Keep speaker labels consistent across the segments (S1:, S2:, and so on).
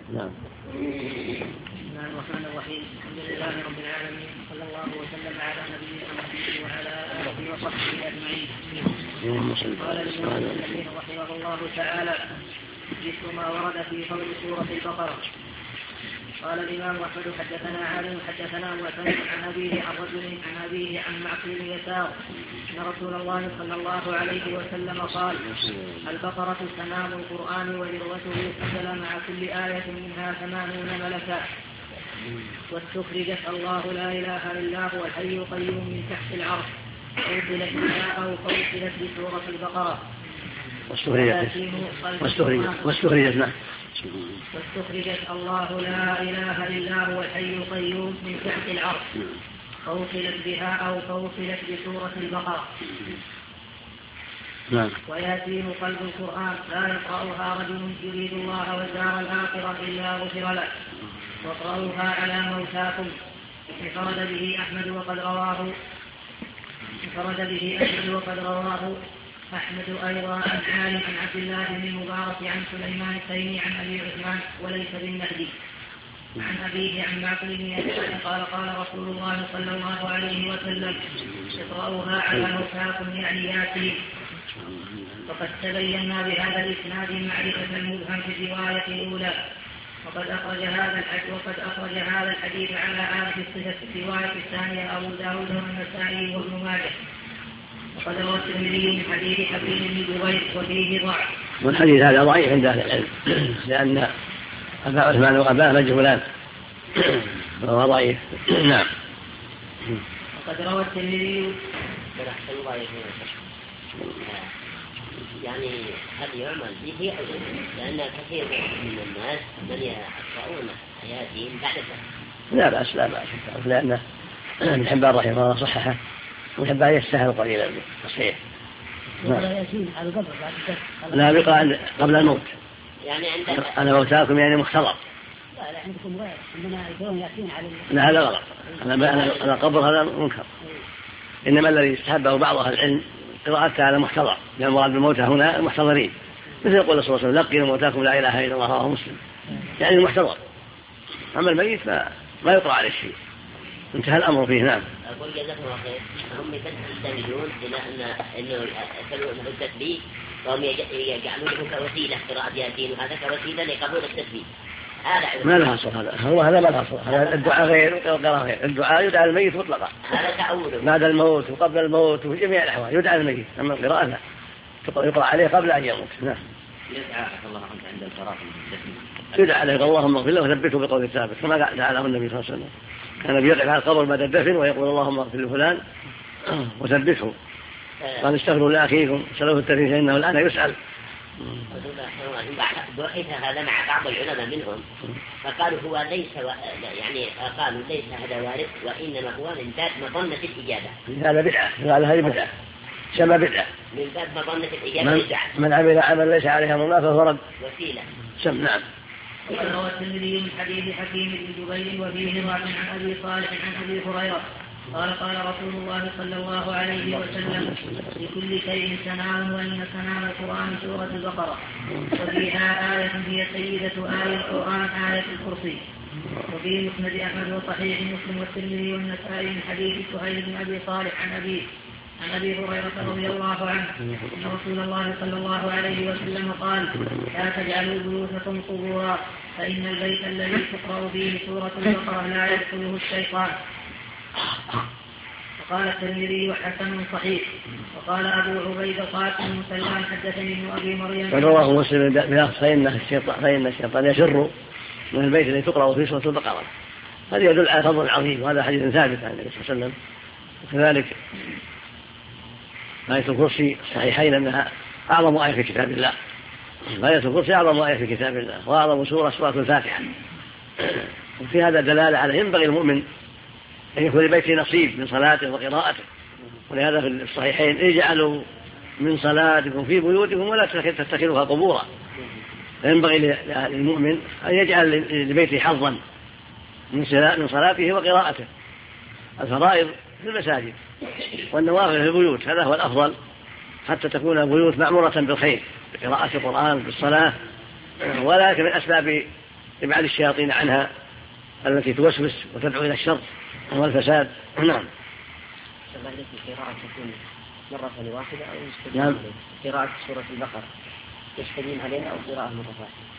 S1: نعم.
S2: بسم الله الرحمن الرحيم. الحمد لله رب العالمين، صلى الله وسلم على نبينا محمد وعلى آله وصحبه أجمعين. قال الإمام ابن رحمه الله تعالى: ذكر ما ورد في فضل سورة البقرة. قال الإمام أحمد: حدثنا عالم حدثنا معتمد عن أبيه عن رجل عن أبيه عن معقل يسار أن رسول الله صلى الله عليه وسلم قال: البقرة تمام القرآن وذروته نزل مع كل آية منها 80 ملكا، واستخرجت الله لا إله إلا هو الحي القيوم من تحت العرش، أوصلت بها أو فوصلت بسورة البقرة. واستخرجت الله لا إله إلا هو الحي القيوم من تحت العرش، فوصلت بها أو فوصلت بسورة البقرة. وياسين قلب القرآن لا يقرأها رجل يريد الله والدار الآخرة إلا غفر له، واقرأوها على موتاكم. انفرد به أحمد وقد رواه أحمد أيضا عن عالم عن عبد الله بن المبارك عن سليمان التيمي عن أبي عثمان وليس بالمهدي عن أبيه عن معقل بن يسار قال: قال رسول الله صلى الله عليه وسلم: اقرأوها على موتاكم يعني ياسين. وقد تبينا بهذا الإسناد معرفة المبهم في الرواية الأولى، وقد أخرج هذا الحديث على هذه الصفة في الرواية الثانية أبو داود والنسائي وابن ماجه. وقد روى الترمذي من حديث حكيم بن جبير وفيه ضعف.
S1: والحديث هذا ضعيف عند أهل العلم لأن أبا عثمان وأباه مجهولان فهو ضعيف. نعم.
S2: وقد روى الترمذي
S3: يعني هل يعمل به أو لأن كثير من الناس من يقرؤون آياتهم بعد ذلك.
S1: لا بأس لأن ابن حبان رحمه الله صححه، ابن حبان يستاهل قليلا بالتصحيح. لا بقى قبل الموت يعني أنا موتاكم يعني مختلط.
S2: لا عندكم غير عندنا يقولون ياسين على
S1: لا هذا غلط. أنا قبر هذا منكر. إنما الذي يستحبه بعض أهل العلم قراءتها على محتضر، لأن المراد بالموتى هنا المحتضرين، مثل يقول صلى الله عليه وسلم: لقنوا موتاكم لا إله إلا الله رواه مسلم، يعني المحتضر. أما الميت ما يقرأ عليه شيء، انتهى الأمر فيه. نعم.
S3: أقول جزاكم الله خير. هم يستندون إلى أنه يسألونه التثبيت، وهم يجعلونه كوسيلة قراءة ياسين، وهذا كوسيلة لقبول التثبيت.
S1: ما لها أصل هذا ما لها أصل. هذا الدعاء غير والقراءة غير. الدعاء يدعى الميت مطلقا بعد الموت وقبل الموت وفي جميع الأحوال يدعى الميت، أما القراءة لا، يقرأ عليه قبل أن يموت. نعم.
S3: يدعى الله عنك عند الفراغ
S1: يدعى عليه: اللهم اغفر له وثبته بقول الثابت، كما دعاه النبي صلى الله عليه وسلم، كان بيقف على القبر بعد الدفن ويقول: اللهم اغفر لفلان وثبته. قال: استغفروا لأخيكم سلوه التثبيت فإنه الآن يسأل.
S3: بحث هذا مع بعض العلماء منهم فقالوا هو ليس قالوا ليس هذا وارد، وإنما هو من باب مظنة الإجابة.
S1: هذا بدعة، هذه بدعة، شبه بدعة
S3: من باب مظنة الإجابة.
S1: من عمل عمل ليس عليه أمر الله فهو رد
S3: وسيلة.
S1: نعم.
S2: وروى الترمذي من حديث حكيم بن جبير وفيه ضعف عن أبي صالح عن أبي هريرة قال: قال رسول الله صلى الله عليه وسلم: لكل شيء سنام، وإن سنام القرآن سورة البقرة، وفيها آية هي سيدة آية القرآن آية الكرسي. وفي مسند أحمد وصحيح مسلم والترمذي والنسائي من حديث سهيل بن أبي صالح عن أبي هريرة رضي الله عنه أن رسول الله صلى الله عليه وسلم قال: لا تجعلوا بيوتكم قبورا، فإن البيت الذي تقرأ فيه سورة البقرة لا يدخله الشيطان. وقال الترمذي: حسن صحيح. وقال أبو عبيد قاسم سلام حدثني ابن أبي مريم
S1: رواه مسلم بلفظ: فإن الشيطان يفر من البيت الذي تقرأ فيه سورة البقرة. هذا يدل على فضل عظيم، وهذا حديث ثابت عن النبي صلى الله عليه وسلم. وكذلك آية الكرسي الصحيحين أنها أعظم آية في كتاب الله. آية الكرسي أعظم آية في كتاب الله، وأعظم سورة الفاتحة. وفي هذا دلالة على ينبغي المؤمن أن يكون لبيته نصيب من صلاته وقراءته. ولهذا في الصحيحين: اجعلوا من صلاتكم في بيوتكم ولا تتخذوها قبورا. ينبغي للمؤمن أن يجعل لبيته حظا من صلاته وقراءته. الفرائض في المساجد والنوافل في البيوت، هذا هو الأفضل، حتى تكون البيوت معمورة بالخير بقراءة القرآن بالصلاة. ولكن من أسباب ابعاد الشياطين عنها التي توسوس وتدعو إلى الشر والفساد. نعم.
S2: القراءة تكون مرة واحدة أو يستدين
S1: نعم.
S2: قراءة سورة البقرة يستدين عليها أو قراءة مرة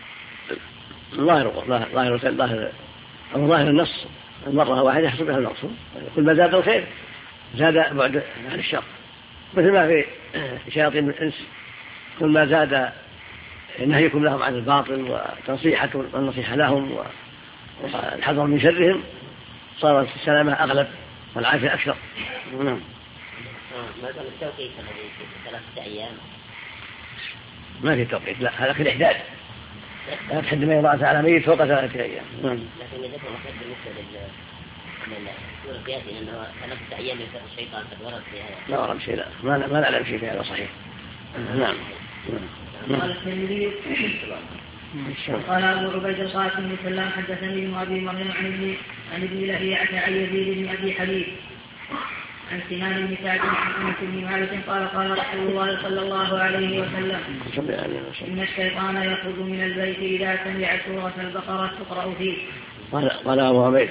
S2: واحدة؟ ظاهر النص المرة واحدة يحصل بها المقصود. كل ما زاد الخير زاد بعد عن الشر، مثل ما في شياطين الإنس كل ما زاد نهيكم لهم عن الباطل والنصيحة لهم والحذر من شرهم صارت السلامة أغلب والعافية أكثر.
S3: نعم. ما دام التوقيت الذي في 3 أيام
S1: ما في توقيت، لا هذا في الإحداد، لا تحد ما يضاعف على ميت فوق 3 أيام.
S3: لكن يذكر مثلا بالنسبة لسورة ياسين أنه 3 أيام يذكر الشيطان قد ورد في هذا.
S1: لا ورد شيء، لا ما نعلم شيء في هذا صحيح. نعم.
S2: قال الترمذي قال أبو عبيد القاسم بن سلام حدثني ابن أبي مريم عن ابن لهيعة عن يزيد بن أبي حبيب عن سنان بن سعد عن أنس بن مالك قال قال رسول الله صلى الله عليه وسلم إن الشيطان يخرج من البيت إذا سمع سورة البقرة تقرأ فيه.
S1: قال أبو عبيد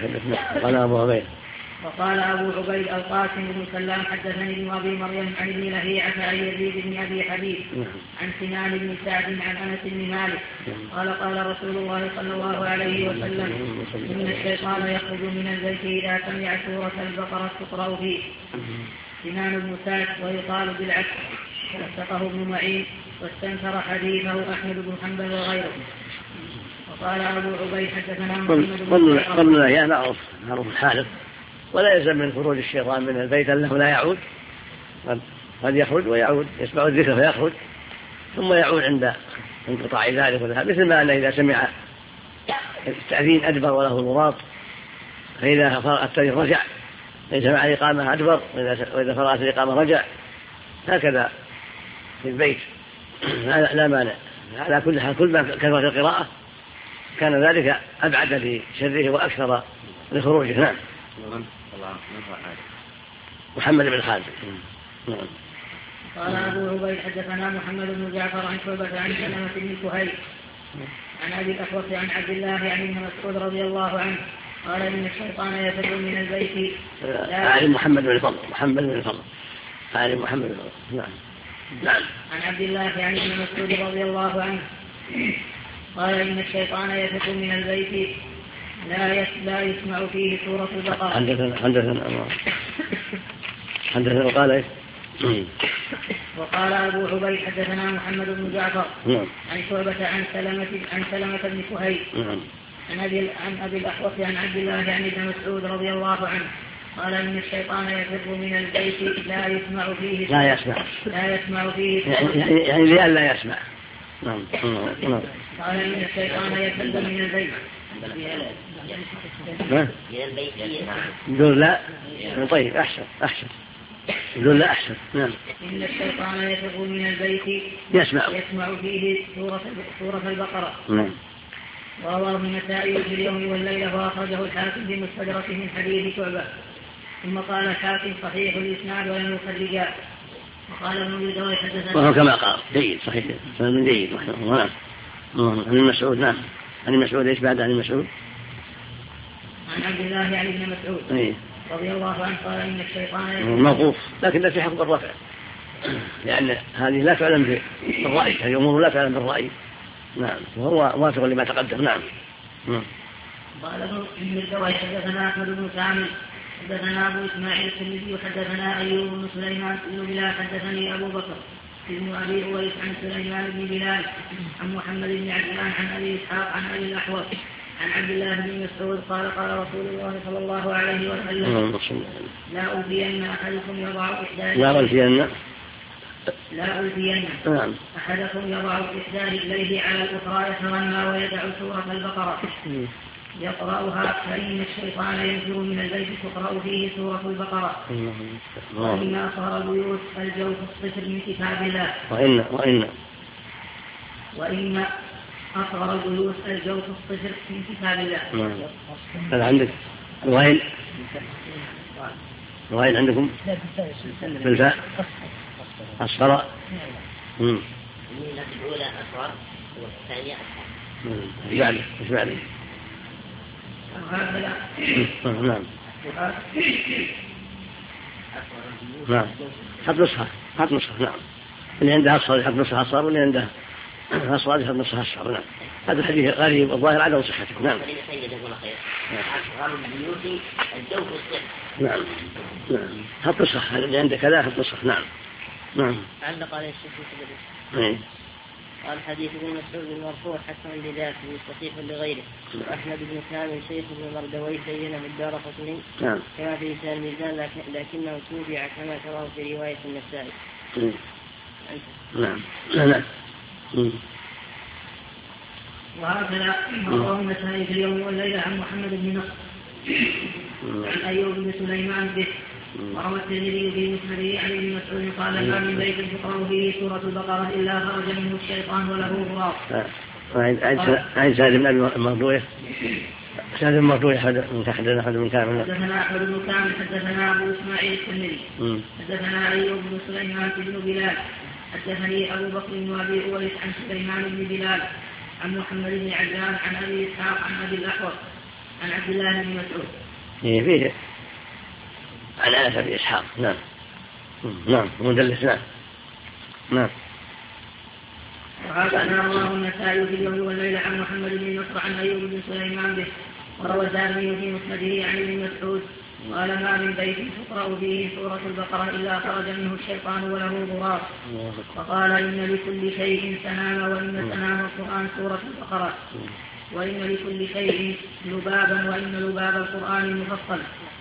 S2: وقال أبو عبيد القاسم بن سلام حدثني ابن أبي مريم عن ابن لهيعة عن يزيد بن أبي حبيب عن سنان بن سعد عن أنس بن مالك قال قال رسول الله صلى الله عليه وسلم إن الشيطان يخرج من البيت إذا سمع سورة البقرة تقرأ فيه. سنان بن سعد ويقال بالعكس، وثقه ابن معين واستنكر حديثه أحمد بن حنبل وغيره. وقال أبو عبيد حدثنا محمد بن
S1: قلنا يا معروف الحالف، ولا يلزم من خروج الشيطان من البيت أنه لا يعود، قد يخرج ويعود، يسمع الذكر فيخرج ثم يعود عند انقطاع ذلك وذهاب، مثل ما أنه إذا سمع التأذين أدبر وله الغراط، فإذا فرغ التأذين رجع، إذا سمع الإقامة أدبر، وإذا فرغت الإقامة رجع، هكذا في البيت لا مانع. على كل حال كل ما كثرت القراءة كان ذلك أبعد لشره وأكثر لخروجه. نعم. محمد بن خالد.
S2: قال أبو عبيد حدثنا محمد بن جعفر عن شعبة عن سلمة بن كهيل عن أبي الأحوص عن عبد الله عن ابن مسعود رضي الله عنه قال إن الشيطان يفر من البيت.
S1: عن محمد بن فضل. عن محمد بن فضل. نعم.
S2: عن عبد الله عن ابن مسعود رضي الله عنه قال إن الشيطان يفر من البيت لا يسمع فيه سورة البقرة.
S1: حدثنا قال إيش؟
S2: وقال أبو عبيد حدثنا محمد بن جعفر عن شعبة عن سلمة بن كهيل عن أبي الأحوص عن عبد الله عن ابن مسعود رضي الله عنه قال إن الشيطان يفر من البيت لا يسمع فيه
S1: يعني لأن لا يسمع.
S2: قال إن الشيطان يفر من البيت
S1: يقول لا. طيب أحسن يقول لا أحسن. نعم.
S2: إن الشيطان يفر من البيت يسمع فيه سورة البقرة.
S1: نعم.
S2: ورواه النسائي في اليوم والليلة وأخرجه الحاكم في مستدركه من حديث شعبة. ثم قال الحاكم صحيح الإسناد ولم يخرجا. وقال ابن أبي داود حدثنا
S1: وهو كما قال جيد صحيح سند جيد رحمه الله. عن المسعود. نعم. عن المسعود ايش بعد عن المسعود؟
S2: عن عبد الله عن ابن مسعود رضي الله عنه قال إن الشيطان
S1: موقوف، لكن في حكم الرفع، لأن هذه لا تعلم بالرأي، هذه أمور لا تعلم بالرأي. نعم. وهو موافق لما تقدم. نعم.
S2: قال ابن الدوي حدثنا أحمد بن كامل حدثنا أبو إسماعيل الترمذي حدثنا أيوب بن سليمان بن بلال حدثني أبو بكر ابن أبي أويس عن سليمان بن بلال عن محمد بن عجلان عن أبي إسحاق عن أبي الأحوص عن عبد الله بن مسعود قال قال رسول الله صلى الله عليه وسلم لا أوفين أحدكم يضع أحدكم يضع إحدى رجليه على الأخرى يتغنى ويدع سورة البقرة يقرأها فإن الشيطان ينفر من البيت تقرأ فيه سورة البقرة. وإن أصغر البيوت الجوف الصفر من كتاب الله. وإن أصغر البيوت الجوف الصفر من كتاب الله.
S1: هذا عندك وين عندكم بالفاء أصغر.
S3: الأولى أصغر والثانية أصغر.
S1: إيش بعده؟ نعم نعم حط نسخة نعم، اللي عنده أصفر يحط نسخة أصفر، واللي عنده أصفر يحط نسخة أصفر. نعم هذا الحديث غريب الظاهر عدم صحته. نعم نعم نعم حط نسخة، اللي عنده كذا حط نسخة. نعم نعم.
S2: علق عليه الشيخ قال حديث ابن مسعود المرفوع حسن لذاته وصحيح لغيره. وأحمد بن كامل شيخ ابن مردويه بينه الدارقطني كما في لسان الميزان، لكنه توبع كما تراه في رواية النسائي.
S1: نعم نعم.
S2: وهكذا رواه النسائي في اليوم والليلة عن محمد بن نصر عن أيوب بن سليمان به. وروى الترمذي في مسنده عن ابن مسعود قال ما من بيت تقرأ فيه سورة البقرة إلا خرج منه الشيطان وله غراب.
S1: عن سعد بن أبي مردويه. سعد بن مردويه حدثنا أحمد بن كامل.
S2: حدثنا أحمد بن كامل حدثنا أبو إسماعيل الترمذي حدثنا أيوب بن سليمان بن بلال حدثني أبو بكر بن أبي أويس عن سليمان بن بلال عن محمد بن عجلان عن أبي إسحاق عن أبي الأحوص عن عبد الله بن مسعود.
S1: فيه عن أنس بن إسحاق. نعم نعم مدلس. نعم نعم.
S2: وهكذا رواه النسائي في اليوم والليلة عن محمد بن نصر عن أيوب بن سليمان به. وروى الدارمي في مسنده عن ابن مسعود قال ما من بيت تقرأ فيه سورة البقرة إلا خرج منه الشيطان وله غراب. وقال إن لكل شيء سنام، وإن سنام القرآن سورة البقرة، وإن لكل شيء لبابا، وإن لباب القرآن مفصل.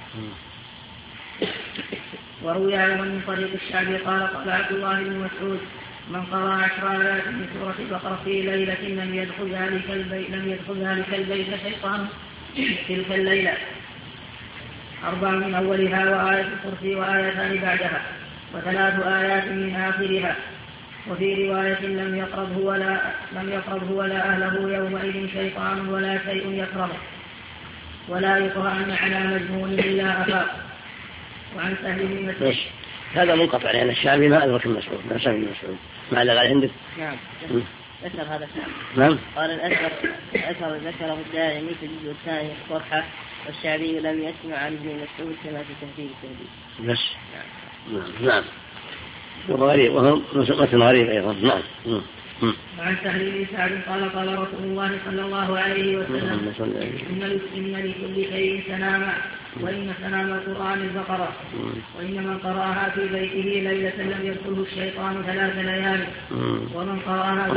S2: وروي أيضا من طريق الشعبي قال قال عبد الله بن مسعود من قرأ 10 آيات من سورة البقرة في ليلة لم يدخل ذلك البيت شيطان تلك الليلة 4 من أولها، وآية الكرسي وآيتان بعدها، و3 آيات من آخرها. وفي رواية لم يقربه ولا أهله يومئذ شيطان ولا شيء يقربه، ولا يقرأن على مجنون إلا أفاق. وعن سهل بن مسعود
S1: هذا منقطع لأن الشعبي ما أدرك المسعود، ما سمع المسعود ما علق عليه عندك.
S2: نعم أثر هذا الشعب.
S1: نعم قال
S2: الأثر ذكره الدارمي في الجزء الثاني الصفحة، والشعبي لم يسمع عن ابن مسعود كما في تهذيب التهذيب.
S1: بس نعم وغريب وهم متن غريب أيضا. نعم.
S2: وعن سهل بن سعد قال قال رسول الله صلى الله عليه وسلم إن لكل شيء سناما، وإن سنام القرآن البقرة، وإن من قرأها في بيته ليلة لم يدخله الشيطان 3 ليال، ومن قرأها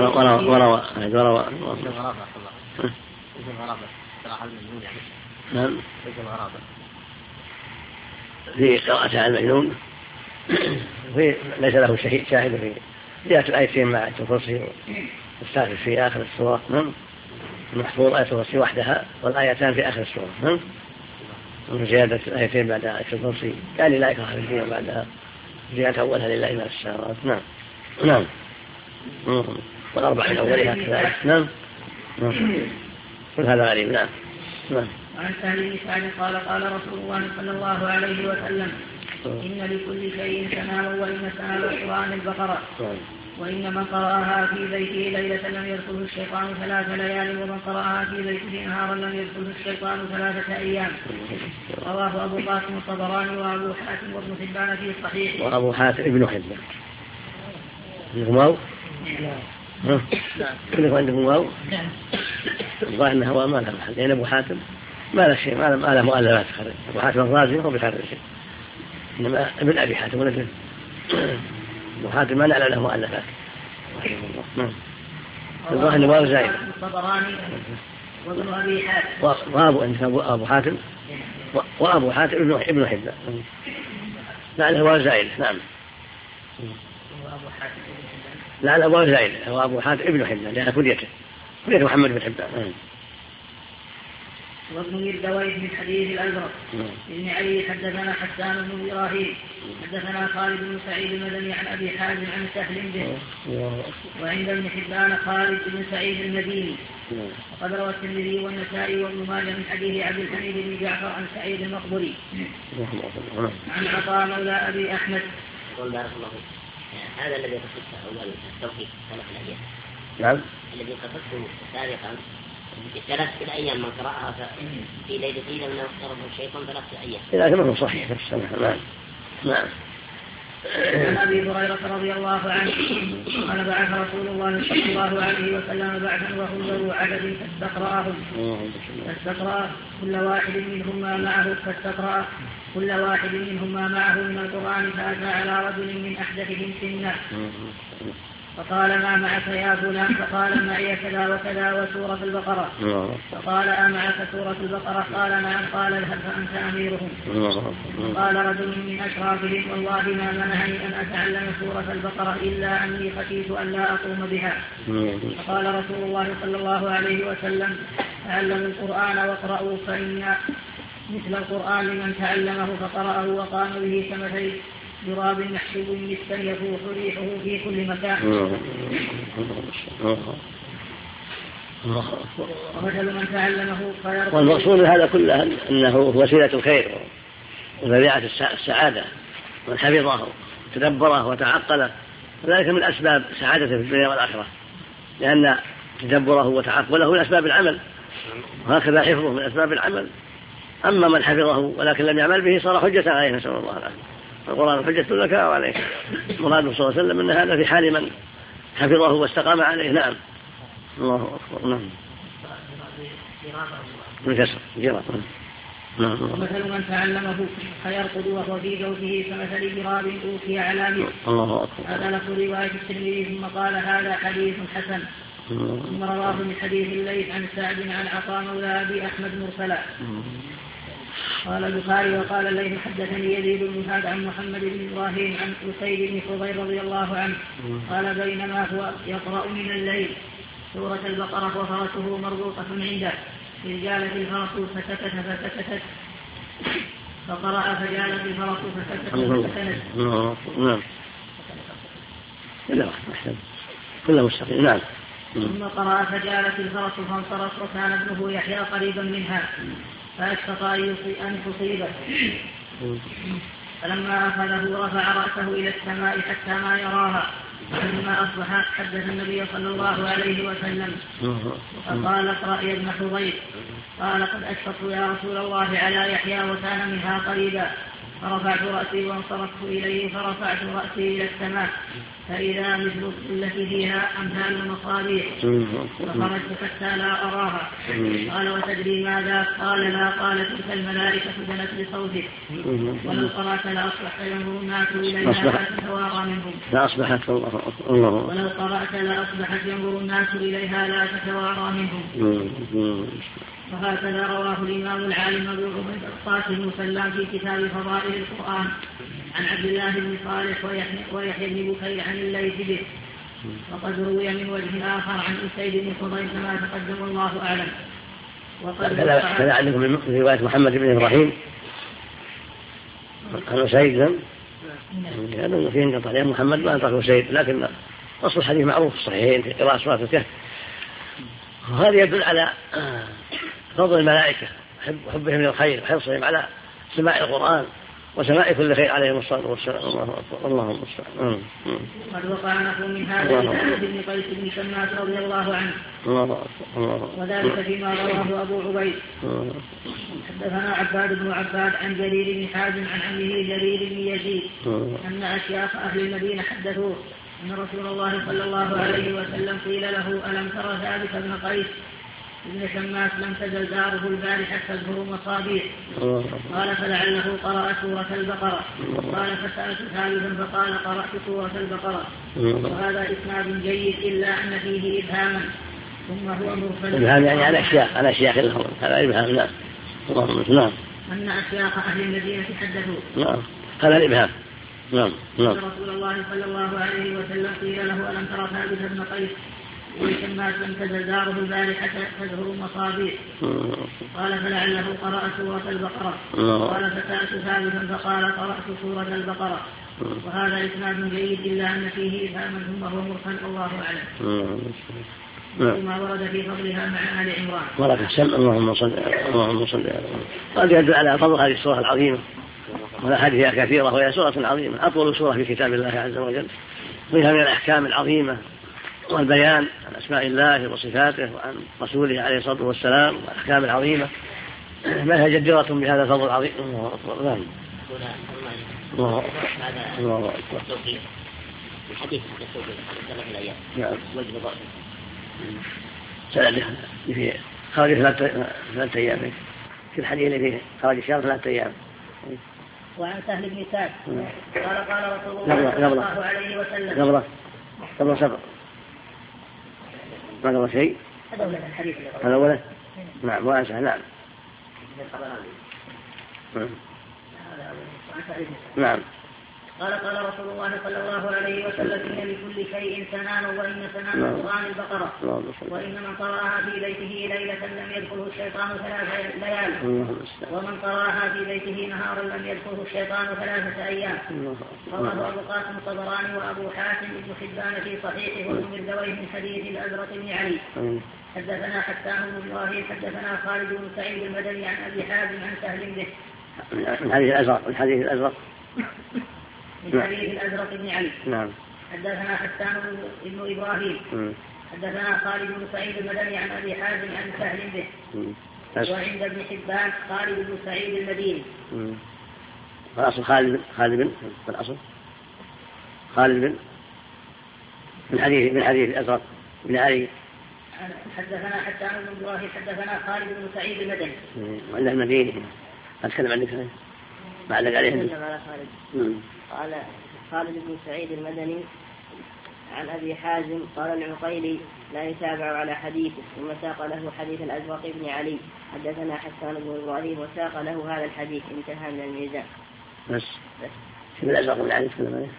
S1: في قراءة على المجنون ليس له شاهد في جاءت الآيتين مع آية الكرسي والثالث في آخر السورة. المحفوظ آية الكرسي وحدها والآيتان في آخر السورة، وزيادة الآيتين بعد آية الكرسي يعني لا إكراه في الدين بعدها زيادة أولها لله ما في السماوات. نعم نعم. والأربع من أولها كذلك. نعم كل هذا غريب. نعم.
S2: وعن سهل بن سعد قال قال رسول الله صلى الله عليه وسلم إن لكل شيء سنام، وإن سنام القرآن البقرة، وإن من قرأها في بيته ليلة لم يدخله الشيطان 3 ليال، ومن قرأها في بيته نهارا لم يدخله الشيطان 3 أيام. رواه أبو قاسم الطبراني وأبو حاتم وابن حبان في الصحيح.
S1: وأبو حاتم ابن حبان واو. كله عندكم واو. الظاهر أنه هو ما له محل، لأن أبو حاتم ما له شيء، ما له مؤلفات خرج. أبو حاتم الرازي هو بخرج شيء، إنما ابن أبي حاتم ولكن أبو حاتم ما نعلم له مؤلفات. الظاهر أنه واو زائد.
S2: الطبراني وابن أبي حاتم
S1: وأبو حاتم وأبو حاتم ابن حبان لعله واو زائد. نعم لعله واو زائد وأبو حاتم ابن حبان لأن كليته محمد بن حبان.
S2: وابن مردويه من حديث الأزرق ابن علي حدثنا حسان بن إبراهيم حدثنا خالد بن سعيد المدني عن أبي حازم عن سهل به. وعند ابن حبان خالد بن سعيد المديني. وقد روى الترمذي والنسائي وابن ماجه من حديث عبد الحميد بن جعفر عن سعيد المقبري عن عطاء مولى أبي أحمد.
S3: هذا الذي قصدته أول التوحيد. نعم
S1: الذي
S3: قصدته سابقا ثلاثة أيام من قرأها في ليلة إذا من اقترب الشيطان 3 أيام.
S1: إذا كان صحيح في السنة. نعم.
S2: عن أبي هريرة رضي الله عنه قال بعث رسول الله صلى الله عليه وسلم بعثا وهم ذو عدد فاستقرأهم كل واحد منهم ما معه من القرآن فأتى على رجل من أحدثهم سنا فقال ما معك يا فلان؟ فقال معي كذا وكذا وسورة البقرة. فقال أمعك سورة البقرة؟ قال نعم. قال اذهب فأنت أميرهم. قال رجل من أشرافهم والله ما منعني أن أتعلم سورة البقرة إلا أني خشيت أن لا أقوم بها. فقال رسول الله صلى الله عليه وسلم تعلموا القرآن واقرأوا فإن مثل القرآن لمن تعلمه فقرأه وقام به كمثل ضراب محسوب مسكا يفوح ريحه في كل مكان. ومثل من تعلمه خير.
S1: والمقصود هذا كله أنه وسيلة الخير وذريعة السعادة. من حفظه وتدبره وتعقله ذلك من أسباب سعادته في الدنيا والآخرة، لأن تدبره وتعقله من أسباب العمل، وهكذا حفظه من أسباب العمل. أما من حفظه ولكن لم يعمل به صار حجة عليه، نسأل الله العافية. القرآن حجة لك أو عليك. مراد صلى الله عليه وسلم أن هذا في حال من حفظه واستقام عليه. نعم. الله أكبر. نعم.
S2: مثل من تعلمه فيرقد وهو في زوجه كمثل جراب أوتي على مثل.
S1: الله أكبر.
S2: هذا لفظ رواية الترمذي ثم قال هذا حديث حسن. ثم رواه من حديث الليث عن سعد عن عطاء مولى أبي أحمد مرسلا. قال البخاري وقال الليث حدثني يزيد بن هاد عن محمد بن إبراهيم عن أسيد بن حضير رضي الله عنه قال بينما هو يقرأ من الليل سورة البقرة وفرسه مربوطة عنده إذ جالت الفرس فسكتت فقرأ فجالت الفرس فسكتت.
S1: كله مستقيم. نعم.
S2: ثم قرأ فجالت الفرس فانصرف وكان ابنه يحيى قريبا منها فأشفق أن تصيبه فلما أخذه رفع رأسه إلى السماء حتى ما يراها. فلما أصبح حدث النبي صلى الله عليه وسلم فقال اقرأ يا ابن حضير. قال قد أشفقت يا رسول الله على يحيى وكان منها قريبا. فرفعت رأسي وانصرفت إليه فرفعت رأسي إلى السماء فإذا مثل التي فيها أمثال المصابيح فخرجت حتى لا أراها. قال وتدري ماذا؟ قال لا. قال تلك الملائكة جنت بصوتك ولو قرأت لأصبحت ينظر الناس إليها لا تتوارى منهم. ولو قرأت لأصبحت ينظر الناس إليها لا تتوارى منهم. وهكذا رواه الإمام العالم أبو عبيد القاسم سلام في كتاب فضائل القرآن عن عبد الله بن صالح ويحيى بن بكير عن الليث به. وقد روي من وجه آخر عن أسيد بن حضير كما تقدم الله أعلم.
S1: كذا عندكم من رواية محمد بن إبراهيم عن أسيد هذا فيه انقطاع لأن محمد ما انطق أسيد، لكن أصل الحديث معروف الصحيحين في قراءة سورة الكهف. وهذا يدل على فضل الملائكة وحبهم للخير وحرصهم على سماع القرآن وسماع كل خير عليهم الصلاة والسلام. اللهم المستعان.
S2: قد وقع نحو من هذا لسعد بن قيس بن شماس رضي الله عنه وذلك فيما رواه أبو عبيد. حدثنا عباد بن عباد عن جرير بن حازم عن عمه جرير بن يزيد أن أشياخ أهل المدينة حدثوه أن رسول الله صلى الله عليه وسلم قيل له ألم ترى ثابت بن قيس ابن شماس لم تزل داره البارحة تزهر مصابيح؟ قال فلعله قرأ سورة البقرة. قال فسألت ثابتا فقال قرأت سورة البقرة. وهذا إسناد جيد إلا أن فيه إبهاما ثم هو مرسل.
S1: إبهام يعني على أشياخ لهم هذا إبهام. نعم. نعم.
S2: أن أشياخ أهل المدينة حدثوا.
S1: نعم. هذا الإبهام. نعم.
S2: رسول الله صلى الله عليه وسلم قيل له ألم ترى ثابت بن قيس ابن شماس لم تزل داره البارحة تزهر مصابيح؟ قال فلعله قرأ سورة البقرة. قال فسألت ثابتا فقال قرأت سورة البقرة. وهذا إسناد جيد إلا أن فيه إبهاما ثم هو مرسل الله أعلم. وما ورد في فضلها مع آل عمران.
S1: ورد السمع. اللهم صل على قد يدل على فضل هذه السورة العظيمة والأحاديث كثيرة وهي سورة عظيمة أطول سورة في كتاب الله عز وجل، فيها من الأحكام العظيمة والبيان عن أسماء الله وصفاته وعن رسوله عليه الصلاة والسلام والأحكام العظيمة ما هي جديرة بهذا الفضل العظيم. الله
S3: الحديث السوقي ثلاث الأيام وجه ضعف
S1: سأله في خارج 3 أيام في الحديث اللي فيه خارج الشهر 3 أيام.
S2: وعن سهل بن سعد قال رسول الله صلى الله عليه وسلم
S1: قبل صبر ما قبل شيء هذا أولا نعم وأنسى نعم
S2: قال رسول الله صلى الله عليه وسلم إن لكل شيء سنان وإن سنان القرآن البقرة وإن من قرأها في بيته ليلة لم يدخله الشيطان 3 ليال ومن قرأها في بيته نهارا لم يدخله الشيطان 3 أيام. رواه أبو قاسم الطبراني وأبو حاتم بن حبان في صحيحه وابن مردويه من حديث الأزرق بن علي. حدثنا حسان بن إبراهيم حدثنا خالد بن سعيد المدني عن أبي حازم عن سهل به
S1: من حديث الأزرق
S2: من حديث الأزرق بن علي.
S1: نعم.
S2: حدثنا حسان بن إبراهيم حدثنا خالد بن سعيد المدني عن أبي حازم عن سهل به وعند ابن حبان خالد بن سعيد المديني.
S1: الأصل خالد بن الأصل خالد بن من حديث الأزرق بن علي.
S2: حدثنا حسان بن إبراهيم حدثنا خالد بن سعيد المدني
S1: وعند المديني. أتكلم عنك ما علق عليه.
S4: قال خالد بن سعيد المدني عن أبي حازم قال العقيلي لا يتابع على حديثه ثم ساق له حديث الأزرق بن علي. حدثنا حسان بن إبراهيم وساق له هذا الحديث انتهى من الميزان.
S1: بس شوف الأزرق بن علي تكلم عليه.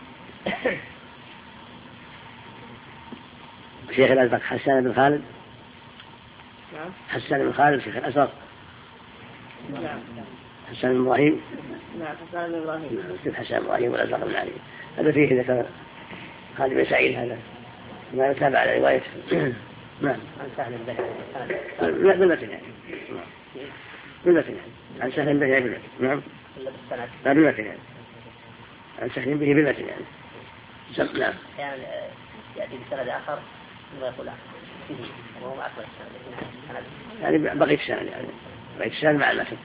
S1: شيخ الأزرق حسان بن خالد.
S4: نعم.
S1: حسان بن خالد شيخ الأزرق.
S4: نعم.
S1: حسان بن إبراهيم.
S4: نعم حسان بن إبراهيم.
S1: حسان بن إبراهيم والأزرق بن علي هذا فيه ذكر خالد بن سعيد هذا ما يتابع على رواية. نعم.
S3: عن سهل به
S1: بالمتن يعني. بالمتن يعني. عن سهل به بالمتن. نعم. لا بالمتن يعني. عن سهل به بالمتن يعني. نعم.
S3: يعني يأتي بسند آخر ويقول وهو أكبر السند
S1: يعني بقيت السند يعني بقيت السند مع المتن.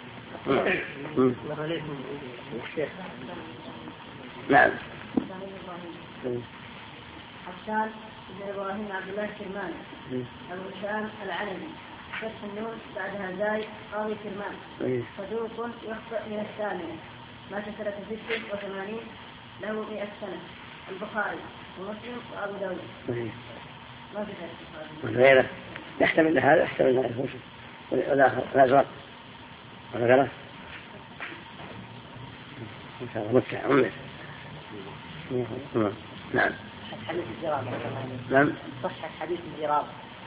S1: نعم.
S4: حسان بن إبراهيم عبد الله الكرماني أبو هشام العلمي فتح النون بعدها زاي قاضي كرمان صدوق يخطئ من 8 مات سنة 86 له 100 سنة. البخاري ومسلم وأبو داود. ما في شيء
S1: غيره يحتمل هذا يحتمل هذا والآخر الأزرق وغيره إن شاء الله متع. نعم.
S3: حديث الجراب.
S1: نعم.
S3: صحة حديث الجراب.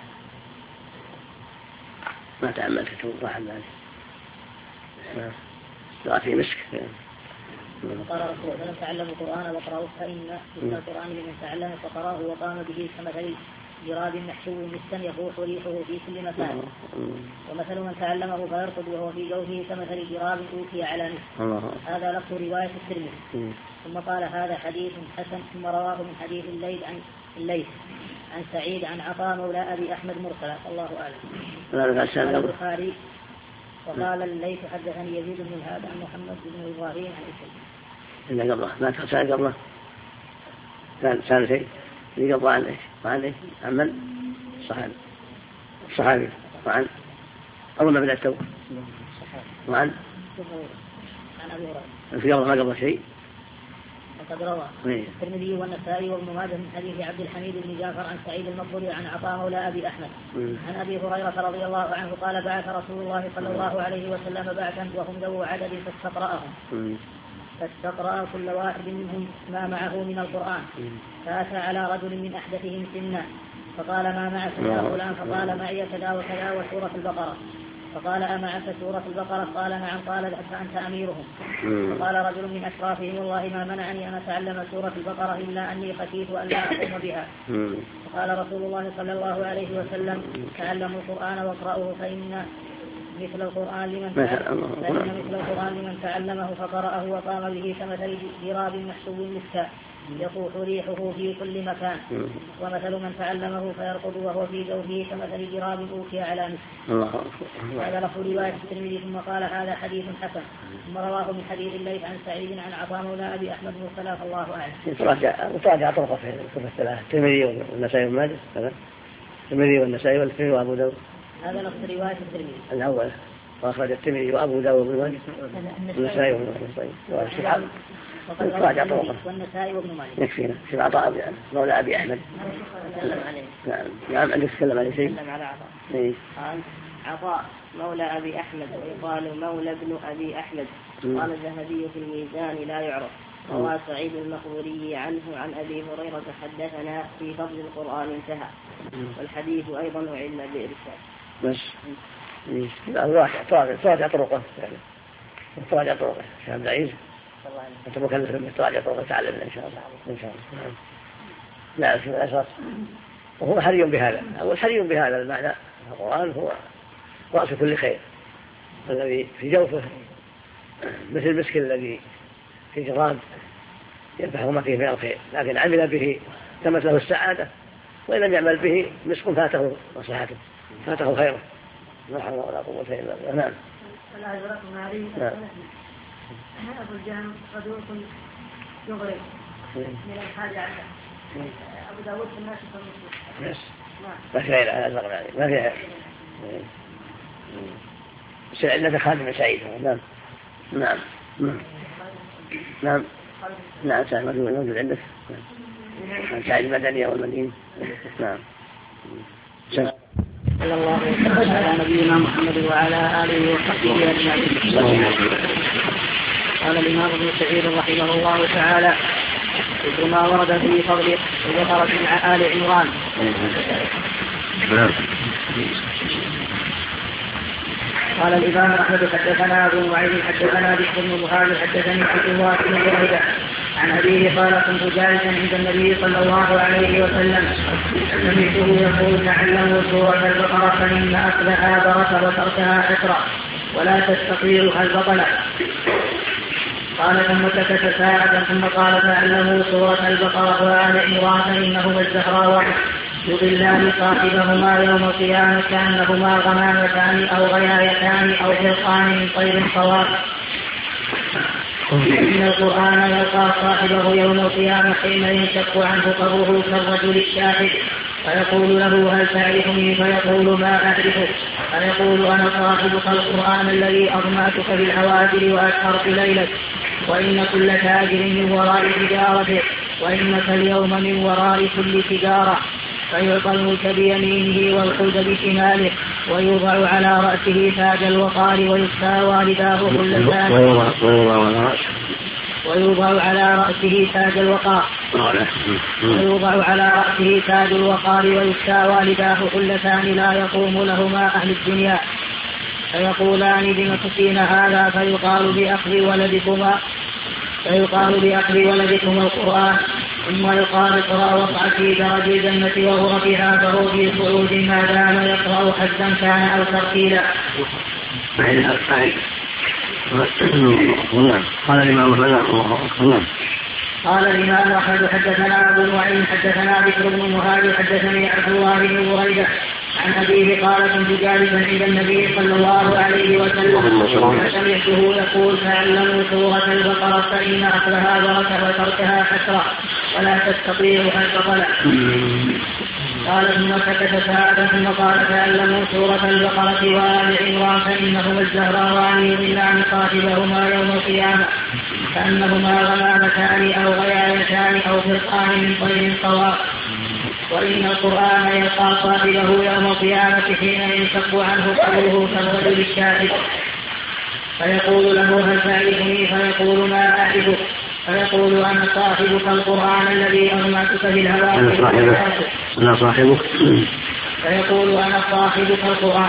S1: ما تأملت توضح ذلك. لا في مسك.
S2: قال رسول الله لم تعلموا القرآن وقرأوه فإن مثل القرآن لمن تعلمه فقرأه وقام به كمثل جراد محشو بالسن يفوح ريحه في كل مكان. ومثل من تعلمه فيرقد وهو في جوفه كمثل جراد أوتي على نصف. هذا لفظ رواية الترمذي. ثم قال هذا حديث حسن. ثم رواه من حديث الليث عن سعيد عن عطاء مولى أبي أحمد مرسلا. الله أعلم. قال البخاري وقال الليث حدثني يزيد بن الهاد عن محمد بن إبراهيم عن إسحاق.
S1: إلا قبله ما تسأل قبله كان شيء اللي قبله عن إيش وعن إيش عن من الصحابي وعن أول ما بدأ التوبة وعن
S2: أبي هريرة
S1: في قبله ما قبله شيء.
S2: وقد روى الترمذي والنسائي وابن ماجه من حديث عبد الحميد بن جعفر عن سعيد المقبري عن عطاء مولى أبي أحمد عن أبي هريرة رضي الله عنه قال بعث رسول الله صلى الله عليه وسلم بعثا وهم ذو عدد فاستقرأ كل واحد منهم ما معه من القرآن. فأتى على رجل من أحدثهم سنا فقال ما معك يا فلان؟ فقال معي كذا وكذا وسورة البقرة. فقال أمعك سورة البقرة؟ قال نعم. قال فأنت أميرهم. فقال رجل من أشرافهم والله ما منعني أن أتعلم سورة البقرة إلا أني خشيت أن لا أقوم بها. فقال رسول الله صلى الله عليه وسلم تعلموا القرآن واقرأوه فإن مثل القرآن لمن تعلمه فقرأه وقام به كمثل جراب محسوب مسكا يفوح ريحه في كل مكان. ومثل من تعلمه فيرقد وهو في جوفه كمثل جراب أوكي على مثل. هذا لفظ رواية الترمذي. ثم قال هذا حديث حسن. ثم رواه من حديث الليث عن سعيد عن عطاء مولى أبي أحمد مرسلا الله أعلم.
S1: تراجع طرقه في الكتب الثلاثة الترمذي والنسائي وابن ماجه. الترمذي والنسائي والترمذي وأبو داود.
S2: هذا لفظ رواية الترمذي
S1: الأول وأخرج الترمذي وأبو داود وابن ماجه والنسائي وابن ماجه. راجع طرقه
S2: والنسائي وابن ماجه.
S1: يكفينا في عطاء مولى أبي أحمد. نعم عندك تكلم عليه شيء.
S2: تكلم على عطاء. قال عطاء مولى أبي أحمد ويقال مولى ابن أبي أحمد. قال الذهبي في الميزان لا يعرف. روى سعيد المقبوري عنه عن أبي هريرة حدثنا في فضل القرآن انتهى. والحديث أيضا أعل بإرسال.
S1: بس تراجع طرقه تراجع طرقه شيخ عبد العزيز. أنت مكلف بأن تراجع طرقه تعلمنا إن شاء الله. لا في الأساس وهو حري بهذا. أول حري بهذا المعنى. القرآن هو رأس كل خير. الذي في جوفه مثل المسك الذي في جراد ينفعه ما فيه من الخير، لكن عمل به تمت له السعادة، وإن لم يعمل به مسك فاته مصلحته فاته خيره. لا حول ولا قوة إلا بالله. نعم.
S4: أبو الجهم صدوق يغرب من الحاجة عنه. أبو داود في الناس والمسلم.
S1: ما في غير هذا ما في سعيد خادم سعيد. نعم نعم نعم نعم سعيد موجود عندك. سعيد المدنية والمدينة. نعم.
S2: صلى الله وسلم على نبينا محمد وعلى آله وصحبه أجمعين. قال الإمام ابن سعيد رحمه الله تعالى ذكر ما ورد في فضل البقرة مع آل عمران. قال الإمام أحمد حدثنا أبو نعيم حدثنا بشر بن مهاجر حدثني عبد الله بن بريدة عن أبيه قال كنت جالسا عند النبي صلى الله عليه وسلم سمعته يقول تعلموا سورة البقرة فإن أخذها بركة وتركها حسرة ولا تستطيعها البطلة. قال ثم سكت ساعة ثم قال تعلموا سورة البقرة وآل عمران فإنهما الزهراوان يضلان صاحبهما يوم القيامة كأنهما غمامتان أو غيايتان أو فرقان من طير صواب. إن القرآن يلقى صاحبه يوم القيامة حين ينشق عنه قبره كالرجل الشاهد فيقول له هل تعرفني فيقول ما أعرفك فيقول أنا صاحبك القرآن الذي أظمأتك بالحوادر وأسهرت ليلك وإن كل تاجر من وراء تجارته وإنك اليوم من وراء كل تجارة. فيعطى الملك بيمينه والخلد بشماله ويوضع على رأسه تاج الوقار ويكسى والداه كلتان ويوضع على رأسه تاج الوقار ويكسى والداه كلتان لا يقوم لهما أهل الدنيا فيقولان بما تكفين هذا فيقال بأخذ ولدكما القرآن ثم يقال اقرأ واقع في درج الجنة وغرفها فهو في صعود ما دام يقرأ حدا كان أو ترتيلا. قال الإمام أحمد حدثنا أبو نعيم حدثنا بكر بن مهاجر حدثني عبد الله بن بريدة عن أبيه قال كنت جالسا عند النبي صلى الله عليه وسلم فسمعته يقول تعلموا سورة البقرة فإن أخذها بركة وتركها حسرة ولا تستطيعها البطلة. قال ثم سكت ساعة ثم قال تعلموا سورة البقرة وآل عمران فإنهما الزهراوان يضلان صاحبهما يوم القيامة كأنهما غمامتان أو غيايتان أو فرقان من طير صواب. وإن القرآن يلقى صاحبه يوم القيامة حين ينشق عنه قبره كالرجل الشاهد فيقول له هل تعرفني فيقول ما أعرفك فيقول أنا صاحبك القرآن الذي أظمأتك بالهواء
S1: أنا صاحبك
S2: فيقول أنا صاحبك القرآن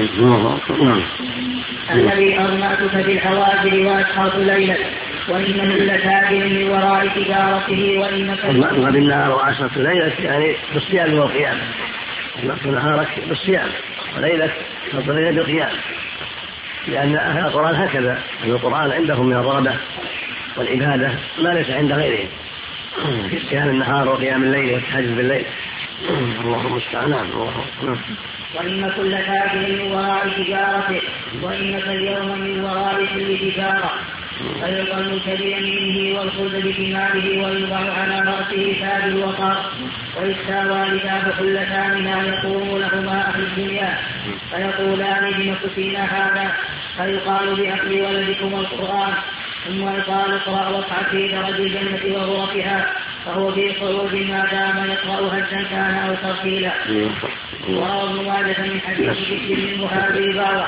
S2: الذي أظمأتك بالحواجر وأسهرت ليلك وإن كل تاجر من وراء تجارته وإنك
S1: بالنهار وعشرة ليلة يعني بالصيام والقيام نهارك بالصيام وليلك بالليل بالقيام لأن أهل القرآن هكذا أن القرآن عندهم من الرغبة والعبادة ما ليس عند غيرهم في صيام النهار وقيام الليل والتهجد بالليل. اللهم المستعان.
S2: وإن كل تاجر من وراء تجارته، وإنك اليوم من وراء كل تجارة. فيلقى المبتدئ منه والخلد بثماره ويوضع على رأسه تاج الوقار، ويستاوى لتاه حلتان لا يقوم لهما أهل الدنيا، فيقولان بمكسينا هذا، فيقال بأكل ولدكم القرآن، ثم يقال اقرأ واصعد في درج الجنة وغرفها، فهو في خروج ما دام يقرأ هزا كان أو ترتيلا. وروى ابن ماجه من حديث بشر من هذه البارة.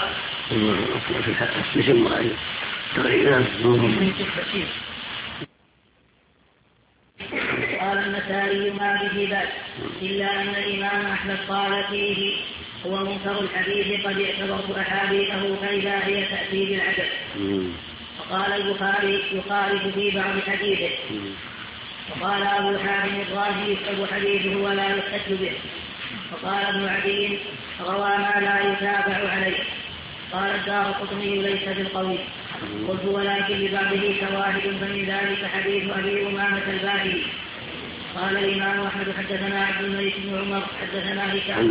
S2: قال النسائي ما به بأس، إلا أن الإمام أحمد قال فيه هو منكر الحديث قد اعتبرت أحاديثه فإذا هي تأتي بالعجب. وقال البخاري يخالف في بعض حديثه. وقال أبو حاتم الرازي يكتب حديثه ولا يحتج به. وقال ابن عدي روى ما لا يتابع عليه. قال الدارقطني ليس بالقوي. قلت ولكن لبعضه شواهد، فمن ذلك حديث أبي أمامة الباهلي. قال الإمام أحمد حدثنا عبد الملك بن عمر حدثنا هشام